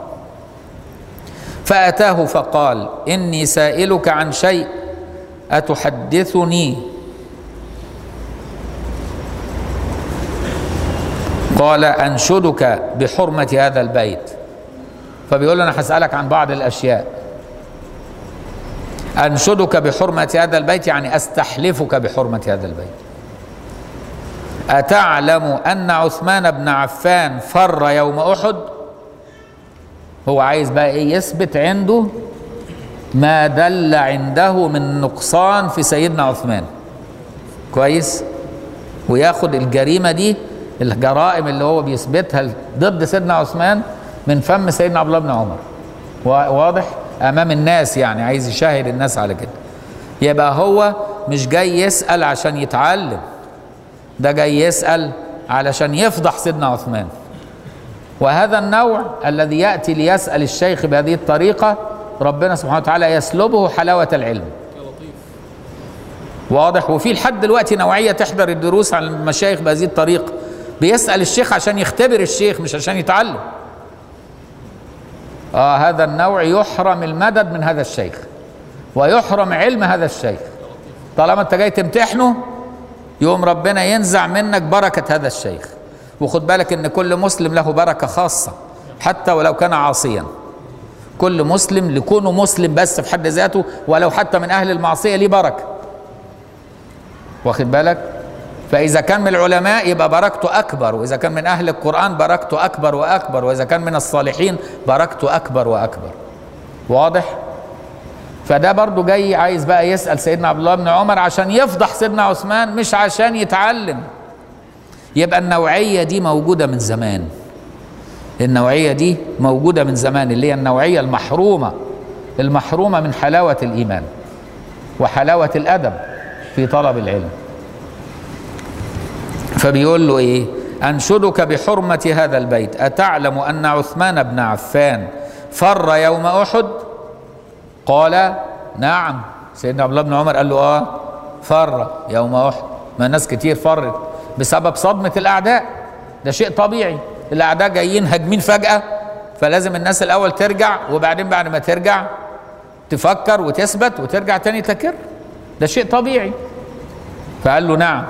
C: فأتاه فقال إني سائلك عن شيء أتحدثني؟ قال أنشدك بحرمة هذا البيت. فبيقول له أنا هسألك عن بعض الأشياء. أنشدك بحرمة هذا البيت يعني أستحلفك بحرمة هذا البيت. أتعلم أن عثمان بن عفان فر يوم أحد؟ هو عايز بقى إيه؟ يثبت عنده ما دل عنده من نقصان في سيدنا عثمان كويس، وياخد الجريمة دي، الجرائم اللي هو بيثبتها ضد سيدنا عثمان من فم سيدنا عبد الله بن عمر. واضح؟ أمام الناس، يعني عايز يشاهد الناس على كده. يبقى هو مش جاي يسأل عشان يتعلم، ده جاي يسأل علشان يفضح سيدنا عثمان. وهذا النوع الذي يأتي ليسأل الشيخ بهذه الطريقة ربنا سبحانه وتعالى يسلبه حلاوة العلم. واضح؟ وفي لحد دلوقتي نوعية تحضر الدروس عن المشايخ بهذه الطريقة، بيسأل الشيخ عشان يختبر الشيخ مش عشان يتعلم. هذا النوع يحرم المدد من هذا الشيخ ويحرم علم هذا الشيخ. طالما انت جاي تمتحنه يوم ربنا ينزع منك بركة هذا الشيخ. وخد بالك ان كل مسلم له بركة خاصة حتى ولو كان عاصيا. كل مسلم لكونه مسلم بس في حد ذاته ولو حتى من أهل المعصية ليه بركة. واخد بالك؟ فإذا كان من العلماء يبقى بركته أكبر، وإذا كان من أهل القرآن بركته أكبر وأكبر، وإذا كان من الصالحين بركته أكبر وأكبر. واضح؟ فده برضو جاي عايز بقى يسأل سيدنا عبد الله بن عمر عشان يفضح سيدنا عثمان مش عشان يتعلم. يبقى النوعية دي موجودة من زمان. النوعية دي موجودة من زمان، اللي هي النوعية المحرومة من حلاوة الإيمان وحلاوة الأدب في طلب العلم. فبيقول له إيه؟ أنشدك بحرمة هذا البيت، أتعلم أن عثمان بن عفان فر يوم أحد؟ قال نعم. سيدنا عبد الله بن عمر قال له فر يوم أحد. ما ناس كتير فرت بسبب صدمة الأعداء، ده شيء طبيعي، الأعداء جايين هاجمين فجأة، فلازم الناس الأول ترجع، وبعدين بعد ما ترجع تفكر وتثبت وترجع تاني تكر، ده شيء طبيعي. فقال له نعم.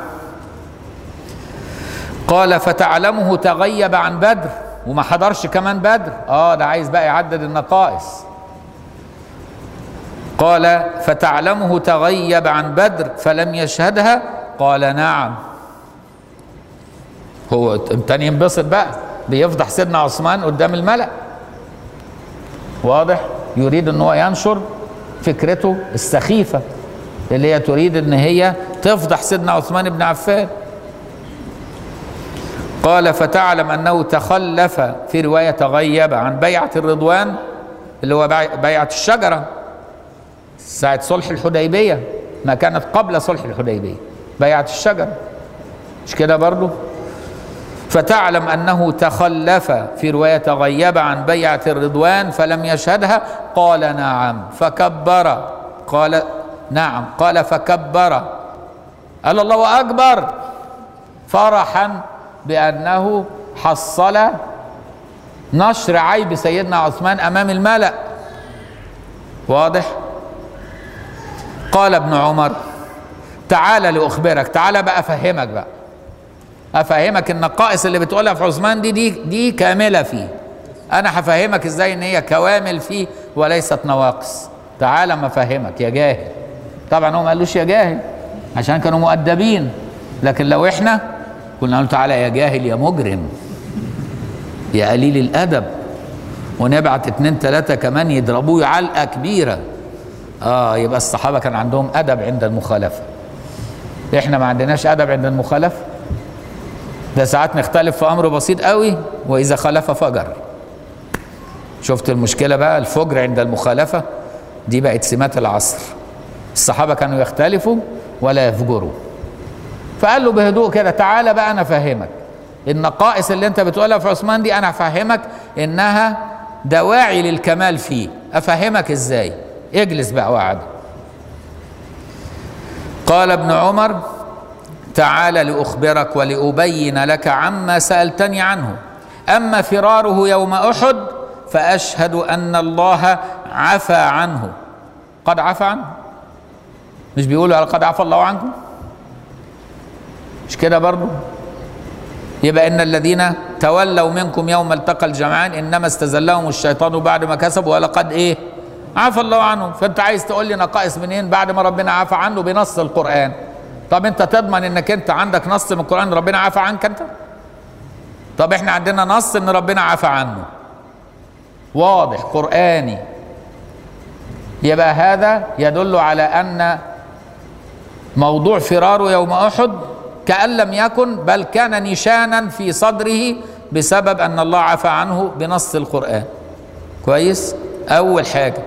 C: قال فتعلمه تغيب عن بدر وما حضرش كمان بدر؟ ده عايز بقى يعدد النقائص. قال فتعلمه تغيب عن بدر فلم يشهدها؟ قال نعم. هو تاني ينبسط بقى، بيفضح سيدنا عثمان قدام الملأ، واضح؟ يريد ان هو ينشر فكرته السخيفة اللي هي تريد ان هي تفضح سيدنا عثمان بن عفان. قال فتعلم انه تخلف، في رواية تغيب، عن بيعة الرضوان اللي هو بيعة الشجرة ساعة صلح الحديبية، ما كانت قبل صلح الحديبية، بيعة الشجرة، مش كده برضو؟ فتعلم أنه تخلف، في رواية تغيب، عن بيعة الرضوان فلم يشهدها؟ قال نعم. فكبر. قال نعم. قال فكبر، قال الله أكبر، فرحا بأنه حصل نشر عيب سيدنا عثمان أمام الملأ، واضح؟ قال ابن عمر تعال لأخبرك، تعال بقى أفهمك، بقى أفهمك النقائص اللي بتقولها في عثمان دي كاملة فيه، أنا هفهمك إزاي إن هي كوامل فيه وليست نواقص. تعال ما أفهمك يا جاهل. طبعا هو ما قالوش يا جاهل عشان كانوا مؤدبين، لكن لو إحنا كنا نقول تعالى يا جاهل يا مجرم يا قليل الأدب، ونبعت 2 3 كمان يضربوه علقة كبيرة، يبقى الصحابة كان عندهم أدب عند المخالفة. إحنا ما عندناش أدب عند المخالفة، ده ساعات نختلف في أمر بسيط قوي، وإذا خالف فجر. شفت المشكلة بقى؟ الفجر عند المخالفة دي بقت سمات العصر. الصحابة كانوا يختلفوا ولا يفجروا. فقال له بهدوء كده تعالى بقى أنا أفهمك النقائص اللي أنت بتقولها في عثمان دي، أنا أفهمك إنها دواعي للكمال فيه. أفهمك إزاي؟ اجلس بقى وقعد. قال ابن عمر تعال لأخبرك ولأبين لك عما سألتني عنه، أما فراره يوم أحد فأشهد أن الله عفى عنه. قد عفى عنه، مش بيقولوا قد عفى الله عنكم؟ مش كده برضو؟ يبقى إن الذين تولوا منكم يوم التقى الجمعان إنما استزلهم الشيطان بعد ما كسبوا ولقد عفى الله عنهم. فأنت عايز تقول لي نقائص منين بعد ما ربنا عفى عنه بنص القرآن؟ طب انت تضمن انك انت عندك نص من القرآن ربنا عفى عنك انت؟ طب احنا عندنا نص ان ربنا عفى عنه واضح قرآني، يبقى هذا يدل على ان موضوع فراره يوم احد كأن لم يكن، بل كان نشانا في صدره بسبب ان الله عفى عنه بنص القرآن. كويس؟ اول حاجة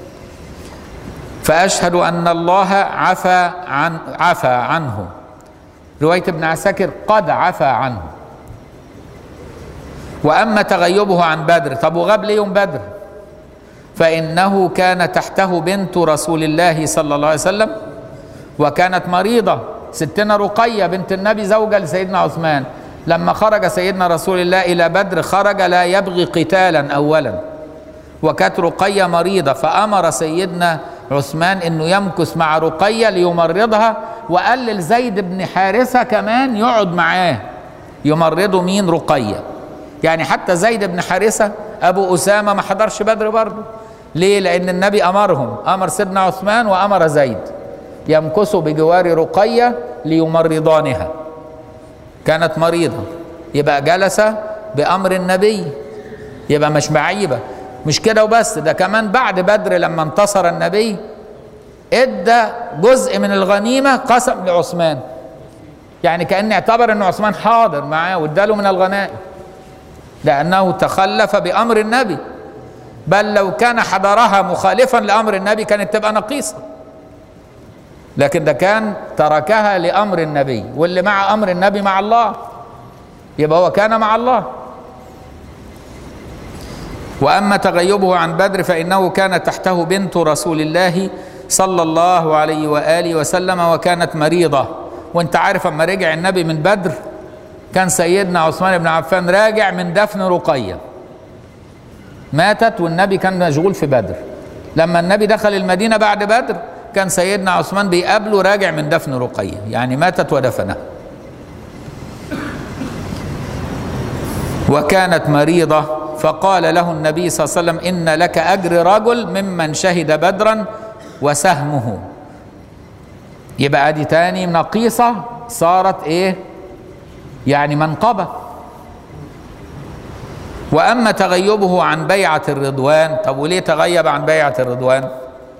C: فأشهد أن الله عفى عنه. رواية ابن عساكر قد عفى عنه. وأما تغيبه عن بدر، طب وغاب ليه يوم بدر؟ فإنه كان تحته بنت رسول الله صلى الله عليه وسلم وكانت مريضة، ستنا رقية بنت النبي زوجة لسيدنا عثمان. لما خرج سيدنا رسول الله إلى بدر خرج لا يبغي قتالا أولا، وكانت رقية مريضة، فأمر سيدنا عثمان انه يمكث مع رقية ليمرضها، وقال لزيد بن حارثة كمان يقعد معاه يمرضه. مين؟ رقية. يعني حتى زيد بن حارثة ابو اسامة ما حضرش بدر برضه. ليه؟ لان النبي امرهم، امر سيدنا عثمان وامر زيد يمكثوا بجوار رقية ليمرضانها، كانت مريضة، يبقى جلس بامر النبي، يبقى مش معيبة. مش كده وبس، ده كمان بعد بدر لما انتصر النبي ادى جزء من الغنيمة قسم لعثمان، يعني كأن اعتبر ان عثمان حاضر معاه واداله من الغنائم لأنه تخلف بأمر النبي، بل لو كان حضرها مخالفا لأمر النبي كانت تبقى نقيصة، لكن ده كان تركها لأمر النبي، واللي مع أمر النبي مع الله. يبقى هو كان مع الله. وأما تغيبه عن بدر فإنه كان تحته بنت رسول الله صلى الله عليه وآله وسلم وكانت مريضة. وانت عارف اما رجع النبي من بدر كان سيدنا عثمان بن عفان راجع من دفن رقية، ماتت والنبي كان مشغول في بدر. لما النبي دخل المدينة بعد بدر كان سيدنا عثمان بيقابله راجع من دفن رقية، يعني ماتت ودفنها. وكانت مريضة فقال له النبي صلى الله عليه وسلم إن لك أجر رجل ممن شهد بدرا وسهمه. يبقى دي تاني نقيصة صارت ايه؟ يعني منقبة. وأما تغيبه عن بيعة الرضوان، طب وليه تغيب عن بيعة الرضوان؟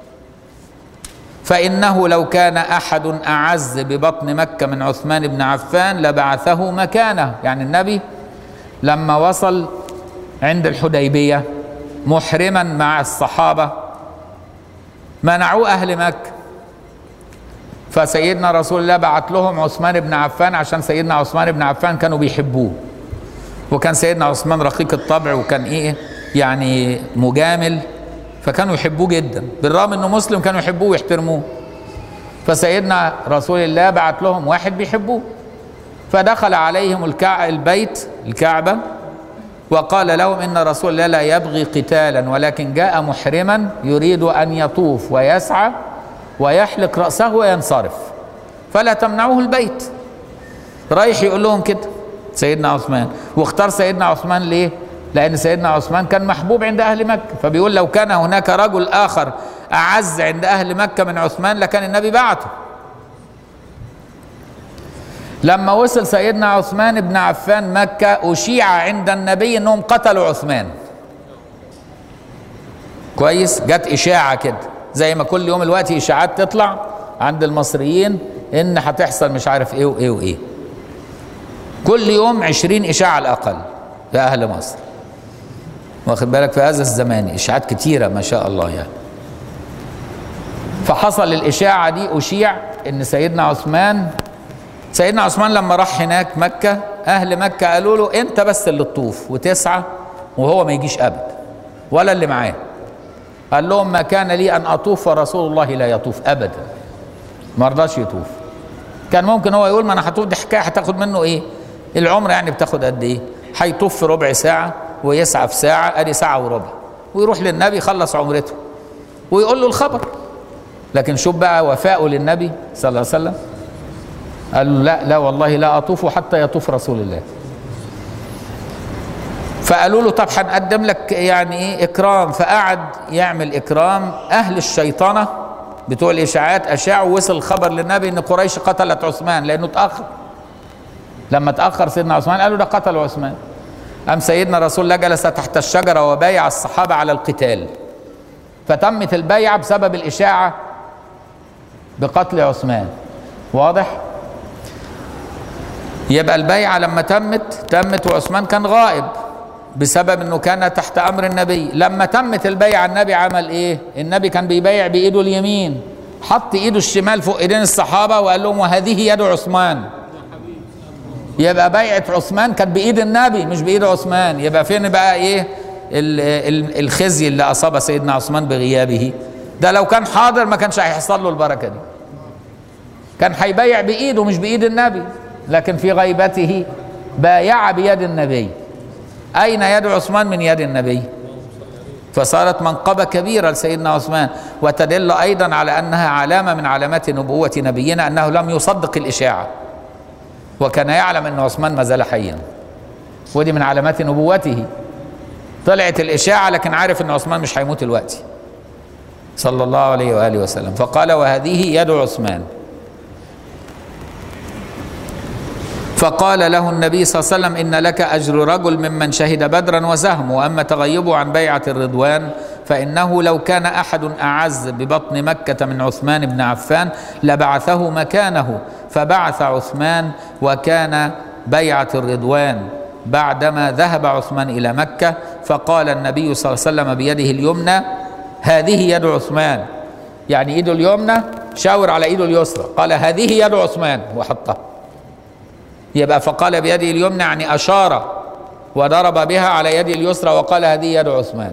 C: فإنه لو كان أحد أعز ببطن مكة من عثمان بن عفان لبعثه مكانه. يعني النبي لما وصل عند الحديبية محرما مع الصحابة منعوه أهل مكة، فسيدنا رسول الله بعت لهم عثمان بن عفان، عشان سيدنا عثمان بن عفان كانوا بيحبوه، وكان سيدنا عثمان رقيق الطبع وكان ايه يعني مجامل، فكانوا يحبوه جدا، بالرغم انه مسلم كانوا يحبوه ويحترموه. فسيدنا رسول الله بعت لهم واحد بيحبوه، فدخل عليهم البيت الكعبة وقال لهم إن رسول الله لا يبغي قتالا ولكن جاء محرما يريد أن يطوف ويسعى ويحلق رأسه وينصرف، فلا تمنعوه البيت. رايح يقول لهم كده سيدنا عثمان. واختار سيدنا عثمان ليه؟ لأن سيدنا عثمان كان محبوب عند أهل مكة، فبيقول لو كان هناك رجل آخر أعز عند أهل مكة من عثمان لكان النبي بعته. لما وصل سيدنا عثمان بن عفان مكة أشيع عند النبي أنهم قتلوا عثمان. كويس؟ جت إشاعة كده زي ما كل يوم الوقت إشاعات تطلع عند المصريين إن هتحصل مش عارف إيه وإيه وإيه. كل يوم 20 إشاعة على الأقل في أهل مصر، واخد بالك؟ في هذا الزمان إشاعات كتيرة ما شاء الله يعني. فحصل الإشاعة دي، أشيع إن سيدنا عثمان لما راح هناك مكة أهل مكة قالوا له أنت بس اللي تطوف وتسعى وهو ما يجيش أبدا ولا اللي معاه. قال لهم ما كان لي أن أطوف ورسول الله لا يطوف أبدا، ما رضاش يطوف. كان ممكن هو يقول ما أنا هطوف، دي حكاية هتاخد منه إيه؟ العمرة يعني بتاخد قد إيه؟ هيطوف في ربع ساعة ويسعى في ساعة، أدي ساعة وربع، ويروح للنبي يخلص عمرته ويقول له الخبر. لكن شوف بقى وفاءه للنبي صلى الله عليه وسلم، قال له لا والله لا أطوف حتى يطوف رسول الله. فقالوا له طب هنقدم لك يعني ايه إكرام، فقعد يعمل إكرام. أهل الشيطنة بتوع الإشاعات أشاعوا، وصل الخبر للنبي إن قريش قتلت عثمان لأنه تأخر. لما تأخر سيدنا عثمان قالوا ده قتلوا عثمان. أم سيدنا رسول الله جلس تحت الشجرة وبايع الصحابة على القتال، فتمت البيعة بسبب الإشاعة بقتل عثمان. واضح؟ يبقى البيعة لما تمت وعثمان كان غائب بسبب انه كان تحت امر النبي. لما تمت البيعة النبي عمل ايه؟ النبي كان بيبيع بايده اليمين، حط ايده الشمال فوق ايدين الصحابة وقال لهم وهذه يد عثمان. يبقى بيعة عثمان كانت بايد النبي مش بايد عثمان. يبقى فين بقى ايه الخزي اللي اصاب سيدنا عثمان بغيابه؟ ده لو كان حاضر ما كانش هيحصل له البركة دي، كان هيبيع بايده مش بايد النبي، لكن في غيبته بايع بيد النبي. أين يد عثمان من يد النبي؟ فصارت منقبة كبيرة لسيدنا عثمان، وتدل أيضا على أنها علامة من علامات نبوة نبينا أنه لم يصدق الإشاعة، وكان يعلم أن عثمان ما زال حيا، ودي من علامات نبوته. طلعت الإشاعة لكن عارف أن عثمان مش هيموت الوقت صلى الله عليه وآله وسلم، فقال وهذه يد عثمان. فقال له النبي صلى الله عليه وسلم إن لك أجر رجل ممن شهد بدرا وسهم. وأما تغيبه عن بيعة الرضوان فإنه لو كان أحد أعز ببطن مكة من عثمان بن عفان لبعثه مكانه، فبعث عثمان وكان بيعة الرضوان بعدما ذهب عثمان إلى مكة. فقال النبي صلى الله عليه وسلم بيده اليمنى هذه يد عثمان، يعني إيده اليمنى شاور على إيده اليسرى، قال هذه يد عثمان وحطها. يبقى فقال بيده اليمنى يعني أشار وضرب بها على يده اليسرى وقال هذه يد عثمان،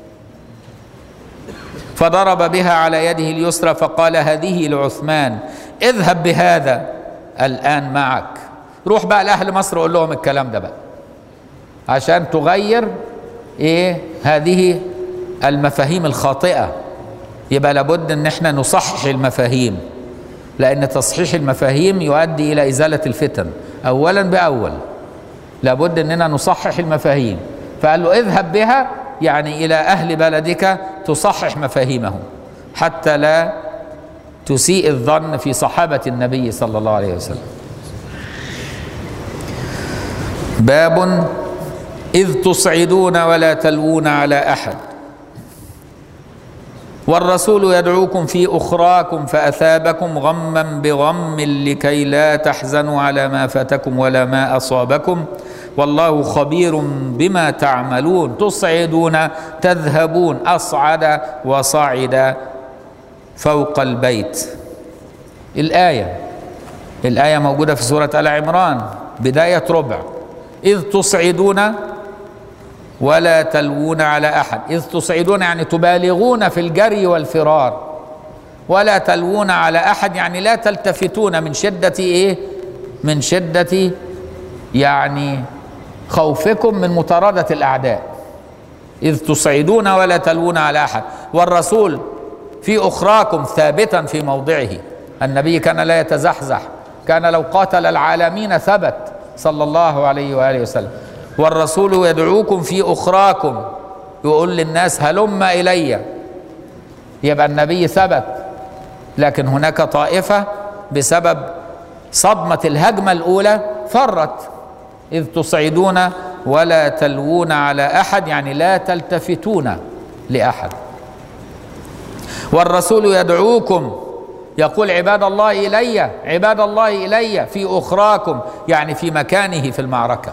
C: فضرب بها على يده اليسرى فقال هذه لعثمان اذهب بهذا الآن معك. روح بقى لأهل مصر قول لهم الكلام ده بقى عشان تغير ايه هذه المفاهيم الخاطئة. يبقى لابد ان احنا نصحح المفاهيم، لأن تصحيح المفاهيم يؤدي إلى إزالة الفتن. أولا بأول لابد أننا نصحح المفاهيم، فقال له اذهب بها يعني إلى أهل بلدك تصحح مفاهيمهم حتى لا تسيء الظن في صحابة النبي صلى الله عليه وسلم. باب إذ تصعدون ولا تلوون على أحد والرسول يدعوكم في أخراكم فأثابكم غما بغم لكي لا تحزنوا على ما فاتكم ولا ما أصابكم والله خبير بما تعملون. تصعدون تذهبون، أصعد وصعد فوق البيت. الآية موجودة في سورة آل عمران بداية ربع. إذ تصعدون ولا تلوون على أحد. إذ تصعدون يعني تبالغون في الجري والفرار، ولا تلوون على أحد يعني لا تلتفتون من شدة إيه؟ من شدة يعني خوفكم من مطاردة الأعداء. إذ تصعدون ولا تلوون على أحد والرسول في أخراكم ثابتا في موضعه. النبي كان لا يتزحزح، كان لو قاتل العالمين ثبت صلى الله عليه وآله وسلم. والرسول يدعوكم في أخراكم، يقول للناس هلم إلي. يبقى النبي ثبت، لكن هناك طائفة بسبب صدمة الهجمة الأولى فرت. إذ تصعدون ولا تلوون على أحد يعني لا تلتفتون لأحد. والرسول يدعوكم يقول عباد الله إلي، عباد الله إلي في أخراكم يعني في مكانه في المعركة.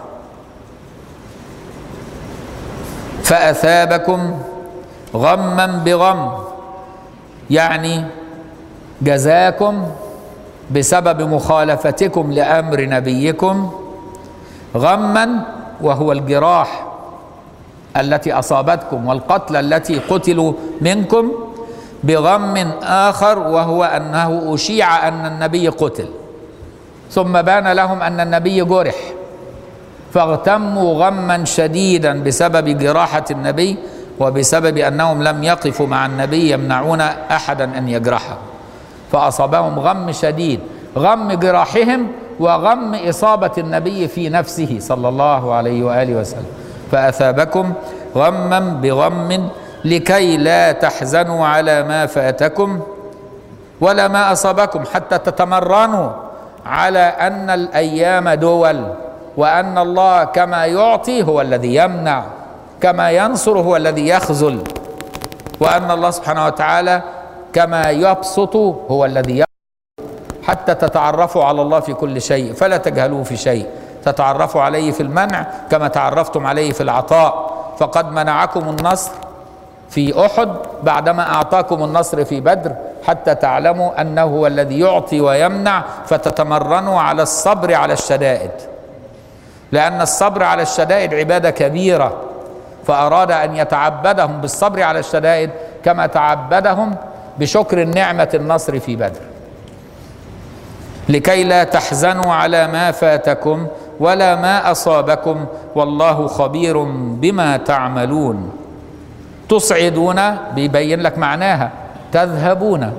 C: فأثابكم غما بغم يعني جزاكم بسبب مخالفتكم لأمر نبيكم غما، وهو الجراح التي أصابتكم والقتل التي قتلوا منكم، بغم آخر وهو أنه أشيع أن النبي قتل ثم بان لهم أن النبي جرح، فاغتموا غما شديدا بسبب جراحة النبي وبسبب أنهم لم يقفوا مع النبي يمنعون أحدا أن يجرحه، فأصابهم غم شديد، غم جراحهم وغم إصابة النبي في نفسه صلى الله عليه وآله وسلم. فأثابكم غما بغم لكي لا تحزنوا على ما فاتكم ولا ما أصابكم، حتى تتمرنوا على أن الأيام دول، وأن الله كما يعطي هو الذي يمنع، كما ينصر هو الذي يخذل، وأن الله سبحانه وتعالى كما يبسط هو الذي يبسط، حتى تتعرفوا على الله في كل شيء فلا تجهلوه في شيء، تتعرفوا عليه في المنع كما تعرفتم عليه في العطاء. فقد منعكم النصر في أحد بعدما أعطاكم النصر في بدر، حتى تعلموا أنه هو الذي يعطي ويمنع، فتتمرنوا على الصبر على الشدائد، لأن الصبر على الشدائد عبادة كبيرة، فأراد أن يتعبدهم بالصبر على الشدائد كما تعبدهم بشكر النعمة النصر في بدر. لكي لا تحزنوا على ما فاتكم ولا ما أصابكم والله خبير بما تعملون. تصعدون بيبين لك معناها، تذهبون.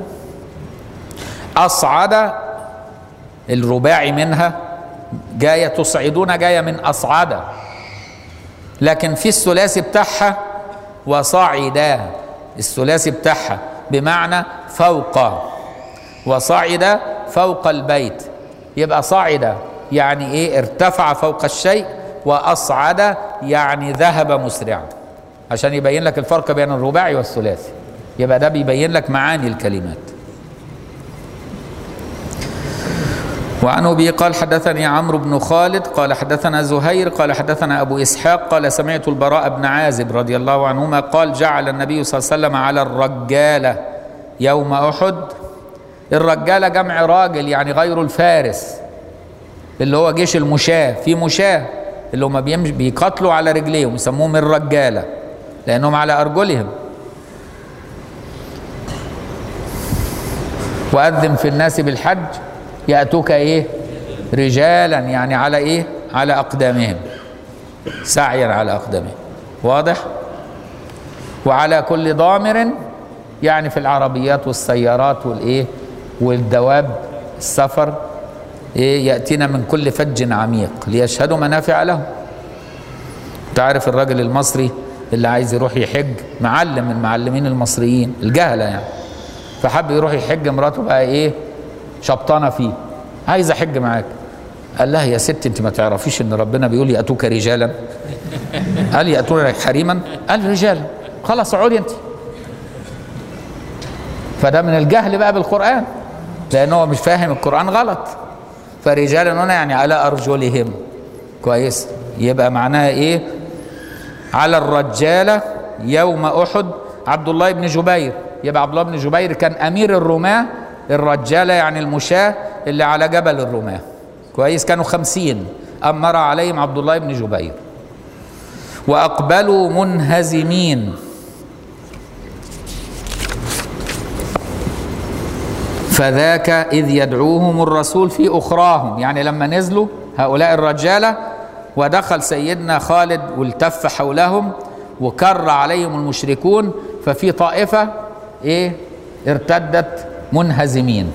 C: أصعد الرباعي منها جاية، تصعدون جاية من أصعد، لكن في الثلاثي بتاعها وصعدا، الثلاثي بتاعها بمعنى فوق، وصعد فوق البيت. يبقى صعد يعني ايه؟ ارتفع فوق الشيء، وأصعد يعني ذهب مسرعا، عشان يبين لك الفرق بين الرباعي والثلاثي. يبقى ده بيبين لك معاني الكلمات. وعن أبي قال حدثني عمرو بن خالد قال حدثنا زهير قال حدثنا أبو إسحاق قال سمعت البراء بن عازب رضي الله عنهما قال جعل النبي صلى الله عليه وسلم على الرجالة يوم أحد. الرجالة جمع راجل يعني غير الفارس، اللي هو جيش المشاة. في مشاة اللي هم بيقاتلوا على رجليهم، يسموهم الرجالة لأنهم على أرجلهم. وأذن في الناس بالحج يأتوك إيه؟ رجالا، يعني على إيه؟ على أقدامهم، سعيا على أقدامهم، واضح؟ وعلى كل ضامر، يعني في العربيات والسيارات والإيه والدواب السفر، إيه؟ يأتينا من كل فج عميق ليشهدوا منافع لهم. تعرف الراجل المصري اللي عايز يروح يحج، معلم من معلمين المصريين الجهلة يعني، فحب يروح يحج، مراته بقى ايه شبطانه فيه، عايز احج معاك. قال لها يا ست انت ما تعرفيش ان ربنا بيقول ياتوك رجالا؟ قال ياتونك حريما؟ قال رجالا. خلاص اقعدي انت. فده من الجهل بقى بالقران، لانه هو مش فاهم القران غلط. فرجالا هنا يعني على ارجلهم، كويس؟ يبقى معناها ايه؟ على الرجاله يوم احد عبد الله بن جبير. يبقى عبد الله بن جبير كان امير الرماة، الرجاله يعني المشاة اللي على جبل الرماة، كويس؟ كانوا 50 امر عليهم عبد الله بن جبير. واقبلوا منهزمين، فذاك اذ يدعوهم الرسول في اخراهم، يعني لما نزلوا هؤلاء الرجاله ودخل سيدنا خالد والتف حولهم وكر عليهم المشركون، ففي طائفه ايه ارتدت منهزمين.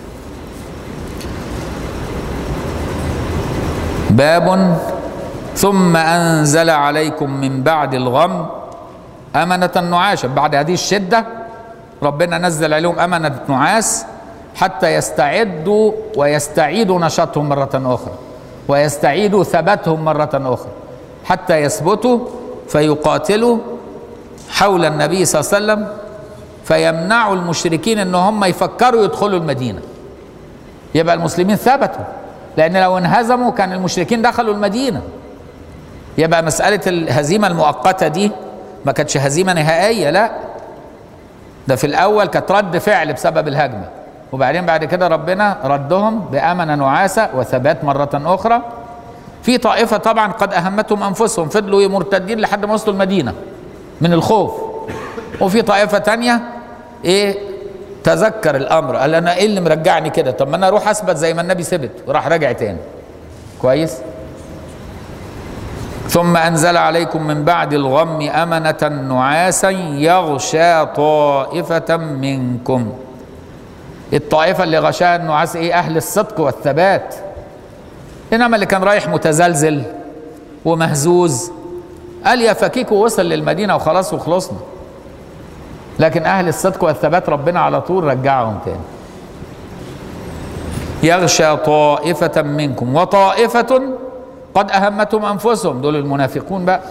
C: باب ثم انزل عليكم من بعد الغم امنة نعاسا. بعد هذه الشده ربنا نزل عليهم امنة نعاس حتى يستعدوا ويستعيدوا نشاطهم مره اخرى، ويستعيدوا ثباتهم مره اخرى، حتى يثبتوا فيقاتلوا حول النبي صلى الله عليه وسلم، فيمنعوا المشركين ان هم يفكروا يدخلوا المدينه. يبقى المسلمين ثبتوا، لان لو انهزموا كان المشركين دخلوا المدينه. يبقى مساله الهزيمه المؤقته دي ما كانتش هزيمه نهائيه، لا، ده في الاول كانت رد فعل بسبب الهجمه، وبعدين بعد كده ربنا ردهم بامن نعاسا وثبات مره اخرى. في طائفه طبعا قد اهمتهم انفسهم، فضلوا مرتدين لحد ما وصلوا المدينه من الخوف. وفي طائفه تانية ايه تذكر الامر، قال انا ايه اللي مرجعني كده؟ طب ما انا اروح اثبت زي ما النبي ثبت، وراح راجع تاني، كويس؟ ثم انزل عليكم من بعد الغم امنة نعاسا يغشى طائفة منكم. الطائفة اللي غشاها النعاس ايه؟ اهل الصدق والثبات. انما اللي كان رايح متزلزل ومهزوز قال يا فكيكو وصل للمدينة وخلاص وخلصنا. لكن اهل الصدق والثبات ربنا على طول رجعهم تاني. يغشى طائفة منكم وطائفة قد اهمتهم انفسهم، دول المنافقون بقى.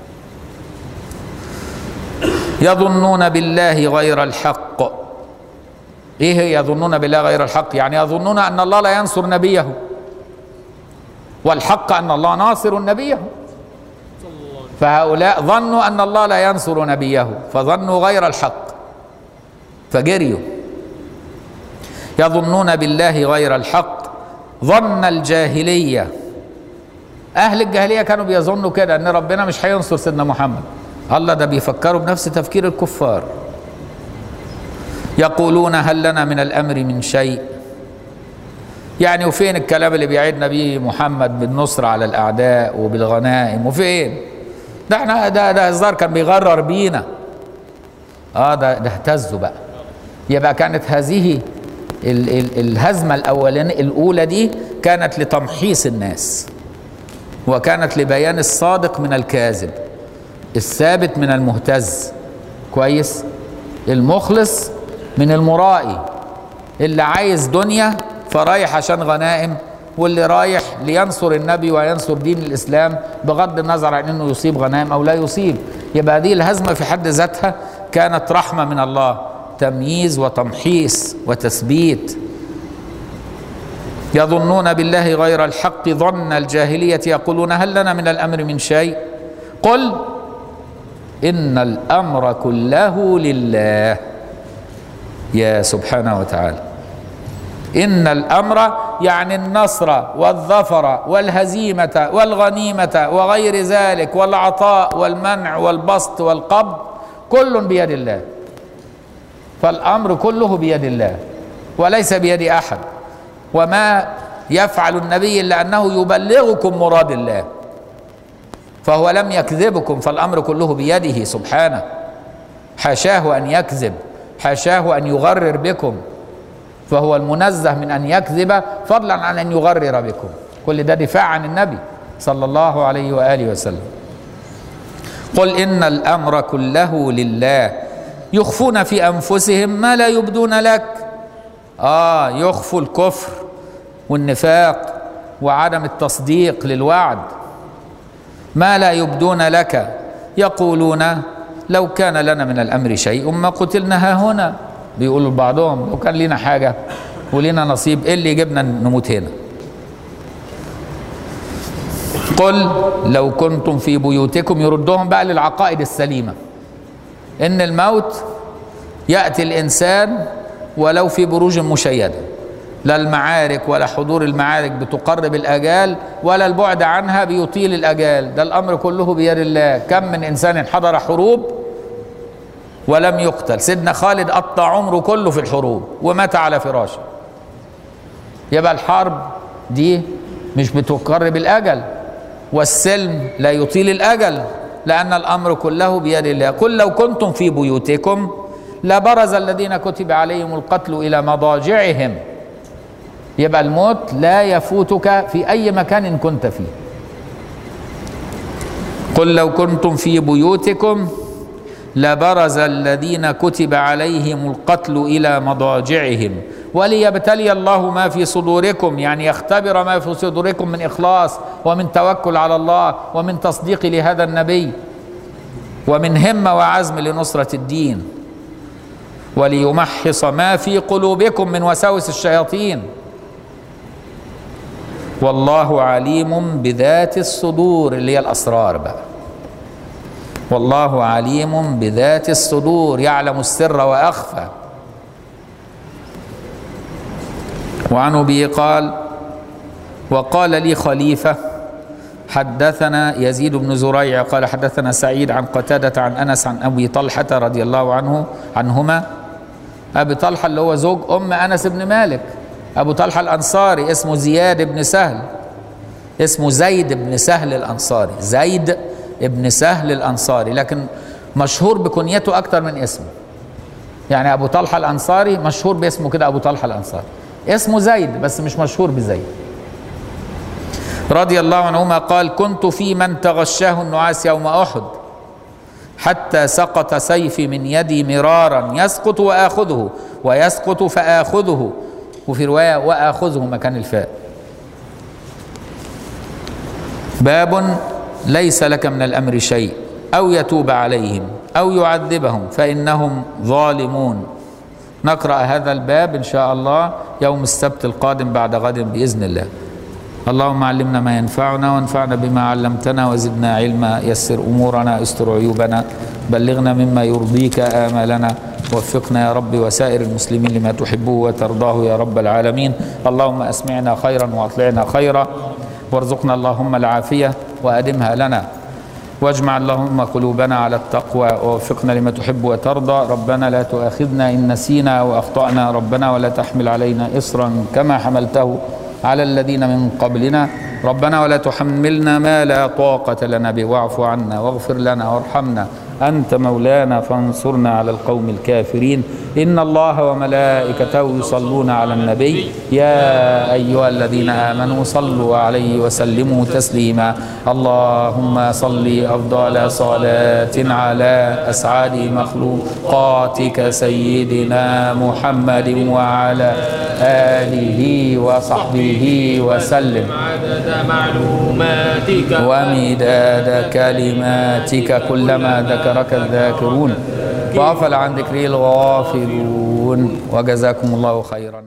C: يظنون بالله غير الحق. ايه يظنون بالله غير الحق؟ يعني يظنون ان الله لا ينصر نبيه، والحق ان الله ناصر نبيه. فهؤلاء ظنوا ان الله لا ينصر نبيه فظنوا غير الحق فجريوا. يظنون بالله غير الحق ظن الجاهلية. اهل الجاهلية كانوا بيظنوا كده ان ربنا مش هينصر سيدنا محمد. الله ده بيفكروا بنفس تفكير الكفار. يقولون هل لنا من الامر من شيء؟ يعني وفين الكلام اللي بيعدنا بيه محمد بالنصر على الاعداء وبالغنائم؟ وفين ده؟ احنا ده هزار كان بيغرر بينا. ده اهتزوا بقى. يبقى كانت هذه الهزمه الاولى دي كانت لتمحيص الناس، وكانت لبيان الصادق من الكاذب، الثابت من المهتز، كويس؟ المخلص من المرائي، اللي عايز دنيا فرايح عشان غنائم، واللي رايح لينصر النبي وينصر دين الإسلام بغض النظر عن انه يصيب غنائم او لا يصيب. يبقى هذه الهزمة في حد ذاتها كانت رحمة من الله، تمييز وتمحيص وتثبيت. يظنون بالله غير الحق ظن الجاهلية يقولون هل لنا من الأمر من شيء؟ قل إن الأمر كله لله. يا سبحانه وتعالى، إن الأمر يعني النصر والظفر والهزيمة والغنيمة وغير ذلك، والعطاء والمنع والبسط والقبض، كل بيد الله. فالأمر كله بيد الله وليس بيد أحد. وما يفعل النبي إلا أنه يبلغكم مراد الله، فهو لم يكذبكم، فالأمر كله بيده سبحانه. حاشاه أن يكذب، حاشاه أن يغرر بكم، فهو المنزه من أن يكذب فضلا عن أن يغرر بكم. كل ده دفاع عن النبي صلى الله عليه وآله وسلم. قل إن الأمر كله لله يخفون في أنفسهم ما لا يبدون لك. يخفوا الكفر والنفاق وعدم التصديق للوعد، ما لا يبدون لك. يقولون لو كان لنا من الأمر شيء ما قتلنا هنا. بيقولوا لبعضهم لو كان لنا حاجة ولنا نصيب ايه اللي يجبنا نموت هنا. قل لو كنتم في بيوتكم، يردهم بقى للعقائد السليمة ان الموت يأتي الإنسان ولو في بروج مشيدة، لا المعارك ولا حضور المعارك بتقرب الأجال ولا البعد عنها بيطيل الأجال، ده الأمر كله بيد الله. كم من إنسان حضر حروب ولم يقتل. سيدنا خالد قطع عمره كله في الحروب ومات على فراشه. يبقى الحرب دي مش بتقرب الأجل، والسلم لا يطيل الأجل، لأن الأمر كله بيد الله. قل لو كنتم في بيوتكم لبرز الذين كتب عليهم القتل إلى مضاجعهم. يبقى الموت لا يفوتك في أي مكان كنت فيه. قل لو كنتم في بيوتكم لبرز الذين كتب عليهم القتل إلى مضاجعهم وليبتلي الله ما في صدوركم، يعني يختبر ما في صدوركم من إخلاص ومن توكل على الله ومن تصديق لهذا النبي ومن همة وعزم لنصرة الدين، وليمحص ما في قلوبكم من وساوس الشياطين. والله عليم بذات الصدور، اللي هي الأسرار بقى. والله عليم بذات الصدور، يعلم السر وأخفى. وعن أبي قال وقال لي خليفة حدثنا يزيد بن زريع قال حدثنا سعيد عن قتادة عن أنس عن أبي طلحة رضي الله عنهما. أبي طلحة اللي هو زوج أم أنس بن مالك، أبو طلحة الأنصاري اسمه زياد بن سهل، اسمه زيد بن سهل الأنصاري، زيد ابن سهل الأنصاري، لكن مشهور بكنيته أكتر من اسمه. يعني أبو طلحة الأنصاري مشهور باسمه كده، أبو طلحة الأنصاري، اسمه زيد بس مش مشهور بزيد. رضي الله عنهما قال كنت في من تغشاه النعاس يوم أحد حتى سقط سيفي من يدي مرارا، يسقط وآخذه ويسقط فآخذه، وفي رواية وآخذه مكان الفاء. باب ليس لك من الأمر شيء أو يتوب عليهم أو يعذبهم فإنهم ظالمون. نقرأ هذا الباب إن شاء الله يوم السبت القادم بعد غد بإذن الله. اللهم علمنا ما ينفعنا وانفعنا بما علمتنا وزدنا علما، يسر أمورنا، استر عيوبنا، بلغنا مما يرضيك آمالنا، وفقنا يا رب وسائر المسلمين لما تحبه وترضاه يا رب العالمين. اللهم أسمعنا خيرا وأطلعنا خيرا، وارزقنا اللهم العافية وأدمها لنا، واجمع اللهم قلوبنا على التقوى، ووفقنا لما تحب وترضى. ربنا لا تؤاخذنا إن نسينا وأخطأنا، ربنا ولا تحمل علينا إصرا كما حملته على الذين من قبلنا، ربنا ولا تحملنا ما لا طاقة لنا به، واعف عنا واغفر لنا وارحمنا، أنت مولانا فانصرنا على القوم الكافرين. إن الله وملائكته يصلون على النبي يا أيها الذين آمنوا صلوا عليه وسلموا تسليما. اللهم صل أفضل صلاة على أسعد مخلوقاتك سيدنا محمد وعلى آله وصحبه وسلم
D: عدد معلوماتك
C: ومداد كلماتك كلما ذكرك الذاكرون وغفل عن ذكره الغافلون. وجزاكم الله خيرا.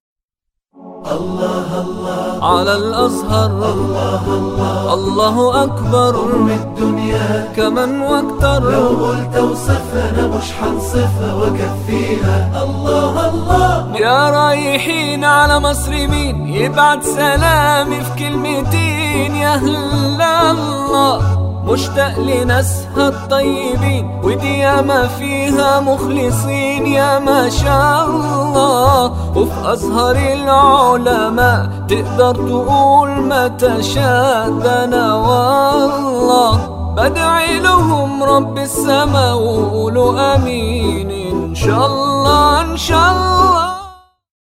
A: الله الله
B: على الأزهر
A: الله الله
B: الله أكبر
A: من الدنيا
B: كمن واكتر.
A: لو قلت وصفنا مش حنصفها وكفيها. الله الله
B: يا رايحين على مصر مين يبعت سلامي في كلمتين؟ يا أهل الله مشتاق لناسها الطيبين، ودي ياما فيها مخلصين يا ما شاء الله. وفي أزهر العلماء تقدر تقول ما تشاء، ده أنا والله بدعي لهم رب السما وقولوا آمين إن شاء الله إن شاء الله.